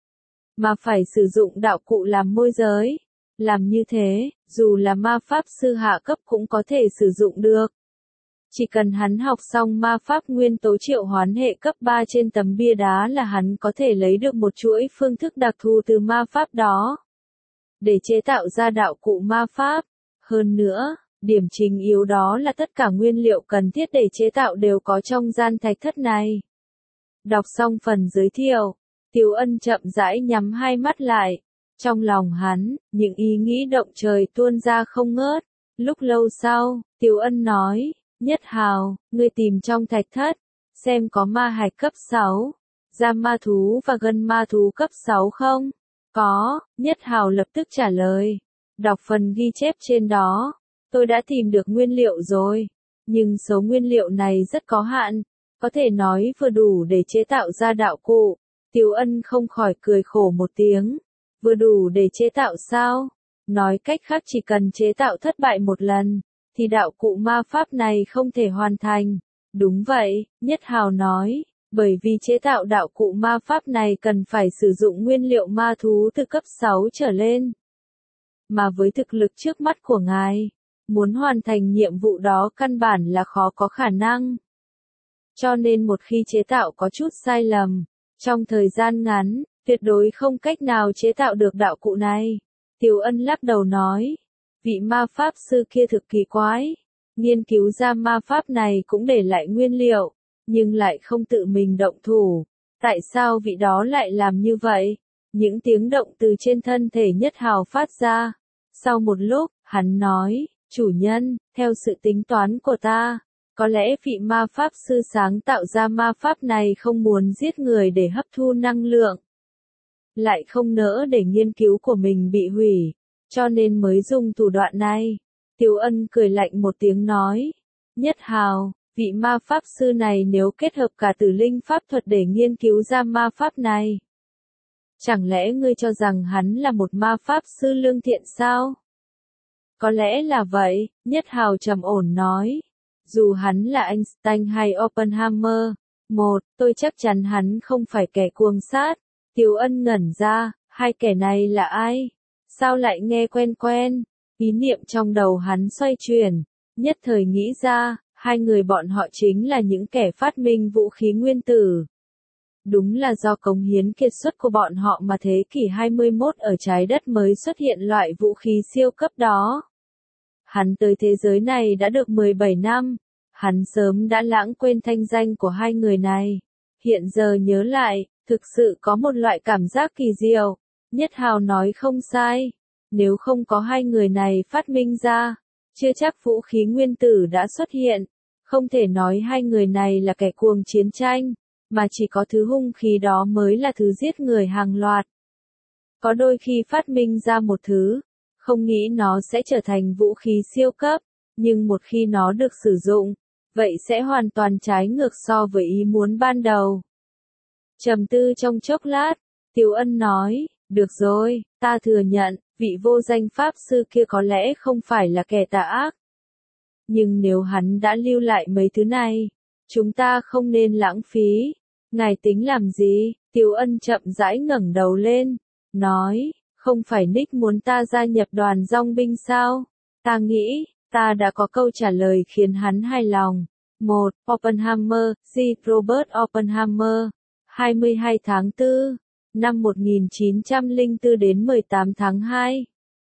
mà phải sử dụng đạo cụ làm môi giới. Làm như thế, dù là ma pháp sư hạ cấp cũng có thể sử dụng được. Chỉ cần hắn học xong ma pháp nguyên tố triệu hoán hệ cấp 3 trên tấm bia đá là hắn có thể lấy được một chuỗi phương thức đặc thù từ ma pháp đó, để chế tạo ra đạo cụ ma pháp. Hơn nữa, điểm chính yếu đó là tất cả nguyên liệu cần thiết để chế tạo đều có trong gian thạch thất này. Đọc xong phần giới thiệu, Tiếu Ân chậm rãi nhắm hai mắt lại. Trong lòng hắn, những ý nghĩ động trời tuôn ra không ngớt. Lúc lâu sau, Tiếu Ân nói, Nhất Hào, ngươi tìm trong thạch thất, xem có ma hạch cấp 6, da ma thú và gân ma thú cấp 6 không? Có, Nhất Hào lập tức trả lời. Đọc phần ghi chép trên đó, tôi đã tìm được nguyên liệu rồi, nhưng số nguyên liệu này rất có hạn, có thể nói vừa đủ để chế tạo ra đạo cụ. Tiếu Ân không khỏi cười khổ một tiếng. Vừa đủ để chế tạo sao? Nói cách khác chỉ cần chế tạo thất bại một lần, thì đạo cụ ma pháp này không thể hoàn thành. Đúng vậy, Nhất Hào nói, bởi vì chế tạo đạo cụ ma pháp này cần phải sử dụng nguyên liệu ma thú từ cấp 6 trở lên. Mà với thực lực trước mắt của ngài, muốn hoàn thành nhiệm vụ đó căn bản là khó có khả năng. Cho nên một khi chế tạo có chút sai lầm, trong thời gian ngắn, tuyệt đối không cách nào chế tạo được đạo cụ này. Tiếu Ân lắc đầu nói, vị ma pháp sư kia thực kỳ quái, nghiên cứu ra ma pháp này cũng để lại nguyên liệu, nhưng lại không tự mình động thủ. Tại sao vị đó lại làm như vậy? Những tiếng động từ trên thân thể Nhất Hào phát ra. Sau một lúc, hắn nói, chủ nhân, theo sự tính toán của ta, có lẽ vị ma pháp sư sáng tạo ra ma pháp này không muốn giết người để hấp thu năng lượng, lại không nỡ để nghiên cứu của mình bị hủy, cho nên mới dùng thủ đoạn này. Tiếu Ân cười lạnh một tiếng nói, Nhất Hào, vị ma pháp sư này nếu kết hợp cả tử linh pháp thuật để nghiên cứu ra ma pháp này, chẳng lẽ ngươi cho rằng hắn là một ma pháp sư lương thiện sao? Có lẽ là vậy, Nhất Hào trầm ổn nói. Dù hắn là Einstein hay Oppenheimer, tôi chắc chắn hắn không phải kẻ cuồng sát. Tiếu Ân ngẩn ra, hai kẻ này là ai? Sao lại nghe quen quen? Ý niệm trong đầu hắn xoay chuyển, nhất thời nghĩ ra, hai người bọn họ chính là những kẻ phát minh vũ khí nguyên tử. Đúng là do cống hiến kiệt xuất của bọn họ mà thế kỷ 21 ở trái đất mới xuất hiện loại vũ khí siêu cấp đó. Hắn tới thế giới này đã được 17 năm, hắn sớm đã lãng quên thanh danh của hai người này. Hiện giờ nhớ lại, thực sự có một loại cảm giác kỳ diệu. Nhất Hào nói không sai, nếu không có hai người này phát minh ra, chưa chắc vũ khí nguyên tử đã xuất hiện. Không thể nói hai người này là kẻ cuồng chiến tranh, mà chỉ có thứ hung khí đó mới là thứ giết người hàng loạt. Có đôi khi phát minh ra một thứ, không nghĩ nó sẽ trở thành vũ khí siêu cấp, nhưng một khi nó được sử dụng, vậy sẽ hoàn toàn trái ngược so với ý muốn ban đầu. Trầm tư trong chốc lát, Tiếu Ân nói, được rồi, ta thừa nhận, vị vô danh pháp sư kia có lẽ không phải là kẻ tà ác. Nhưng nếu hắn đã lưu lại mấy thứ này, chúng ta không nên lãng phí. Ngài tính làm gì? Tiếu Ân chậm rãi ngẩng đầu lên, nói, không phải Nick muốn ta gia nhập đoàn dong binh sao? Ta nghĩ, ta đã có câu trả lời khiến hắn hài lòng. 1. Oppenheimer, G. Robert Oppenheimer, 22 tháng 4, năm 1904 đến 18 tháng 2,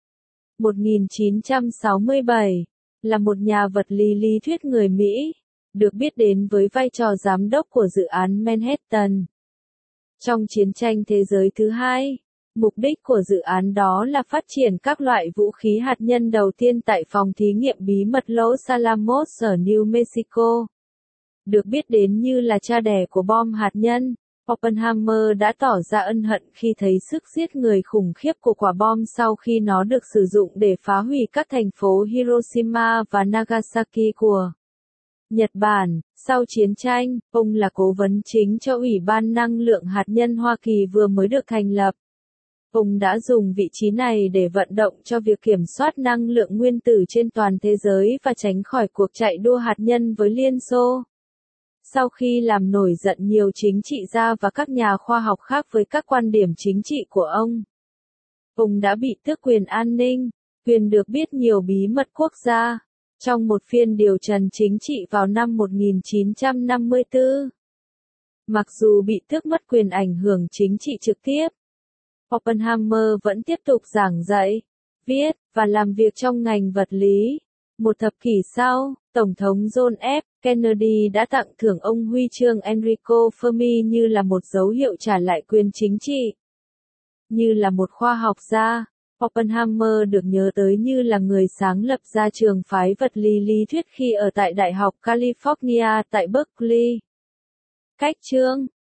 1967, là một nhà vật lý thuyết người Mỹ, được biết đến với vai trò giám đốc của dự án Manhattan. Trong chiến tranh thế giới thứ hai, mục đích của dự án đó là phát triển các loại vũ khí hạt nhân đầu tiên tại phòng thí nghiệm bí mật Los Alamos ở New Mexico. Được biết đến như là cha đẻ của bom hạt nhân, Oppenheimer đã tỏ ra ân hận khi thấy sức giết người khủng khiếp của quả bom sau khi nó được sử dụng để phá hủy các thành phố Hiroshima và Nagasaki của Nhật Bản. Sau chiến tranh, ông là cố vấn chính cho Ủy ban Năng lượng Hạt nhân Hoa Kỳ vừa mới được thành lập. Ông đã dùng vị trí này để vận động cho việc kiểm soát năng lượng nguyên tử trên toàn thế giới và tránh khỏi cuộc chạy đua hạt nhân với Liên Xô. Sau khi làm nổi giận nhiều chính trị gia và các nhà khoa học khác với các quan điểm chính trị của ông đã bị tước quyền an ninh, quyền được biết nhiều bí mật quốc gia, trong một phiên điều trần chính trị vào năm 1954. Mặc dù bị tước mất quyền ảnh hưởng chính trị trực tiếp, Oppenheimer vẫn tiếp tục giảng dạy, viết, và làm việc trong ngành vật lý. Một thập kỷ sau, Tổng thống John F. Kennedy đã tặng thưởng ông huy chương Enrico Fermi như là một dấu hiệu trả lại quyền chính trị. Như là một khoa học gia, Oppenheimer được nhớ tới như là người sáng lập ra trường phái vật lý lý thuyết khi ở tại Đại học California tại Berkeley. Cách chương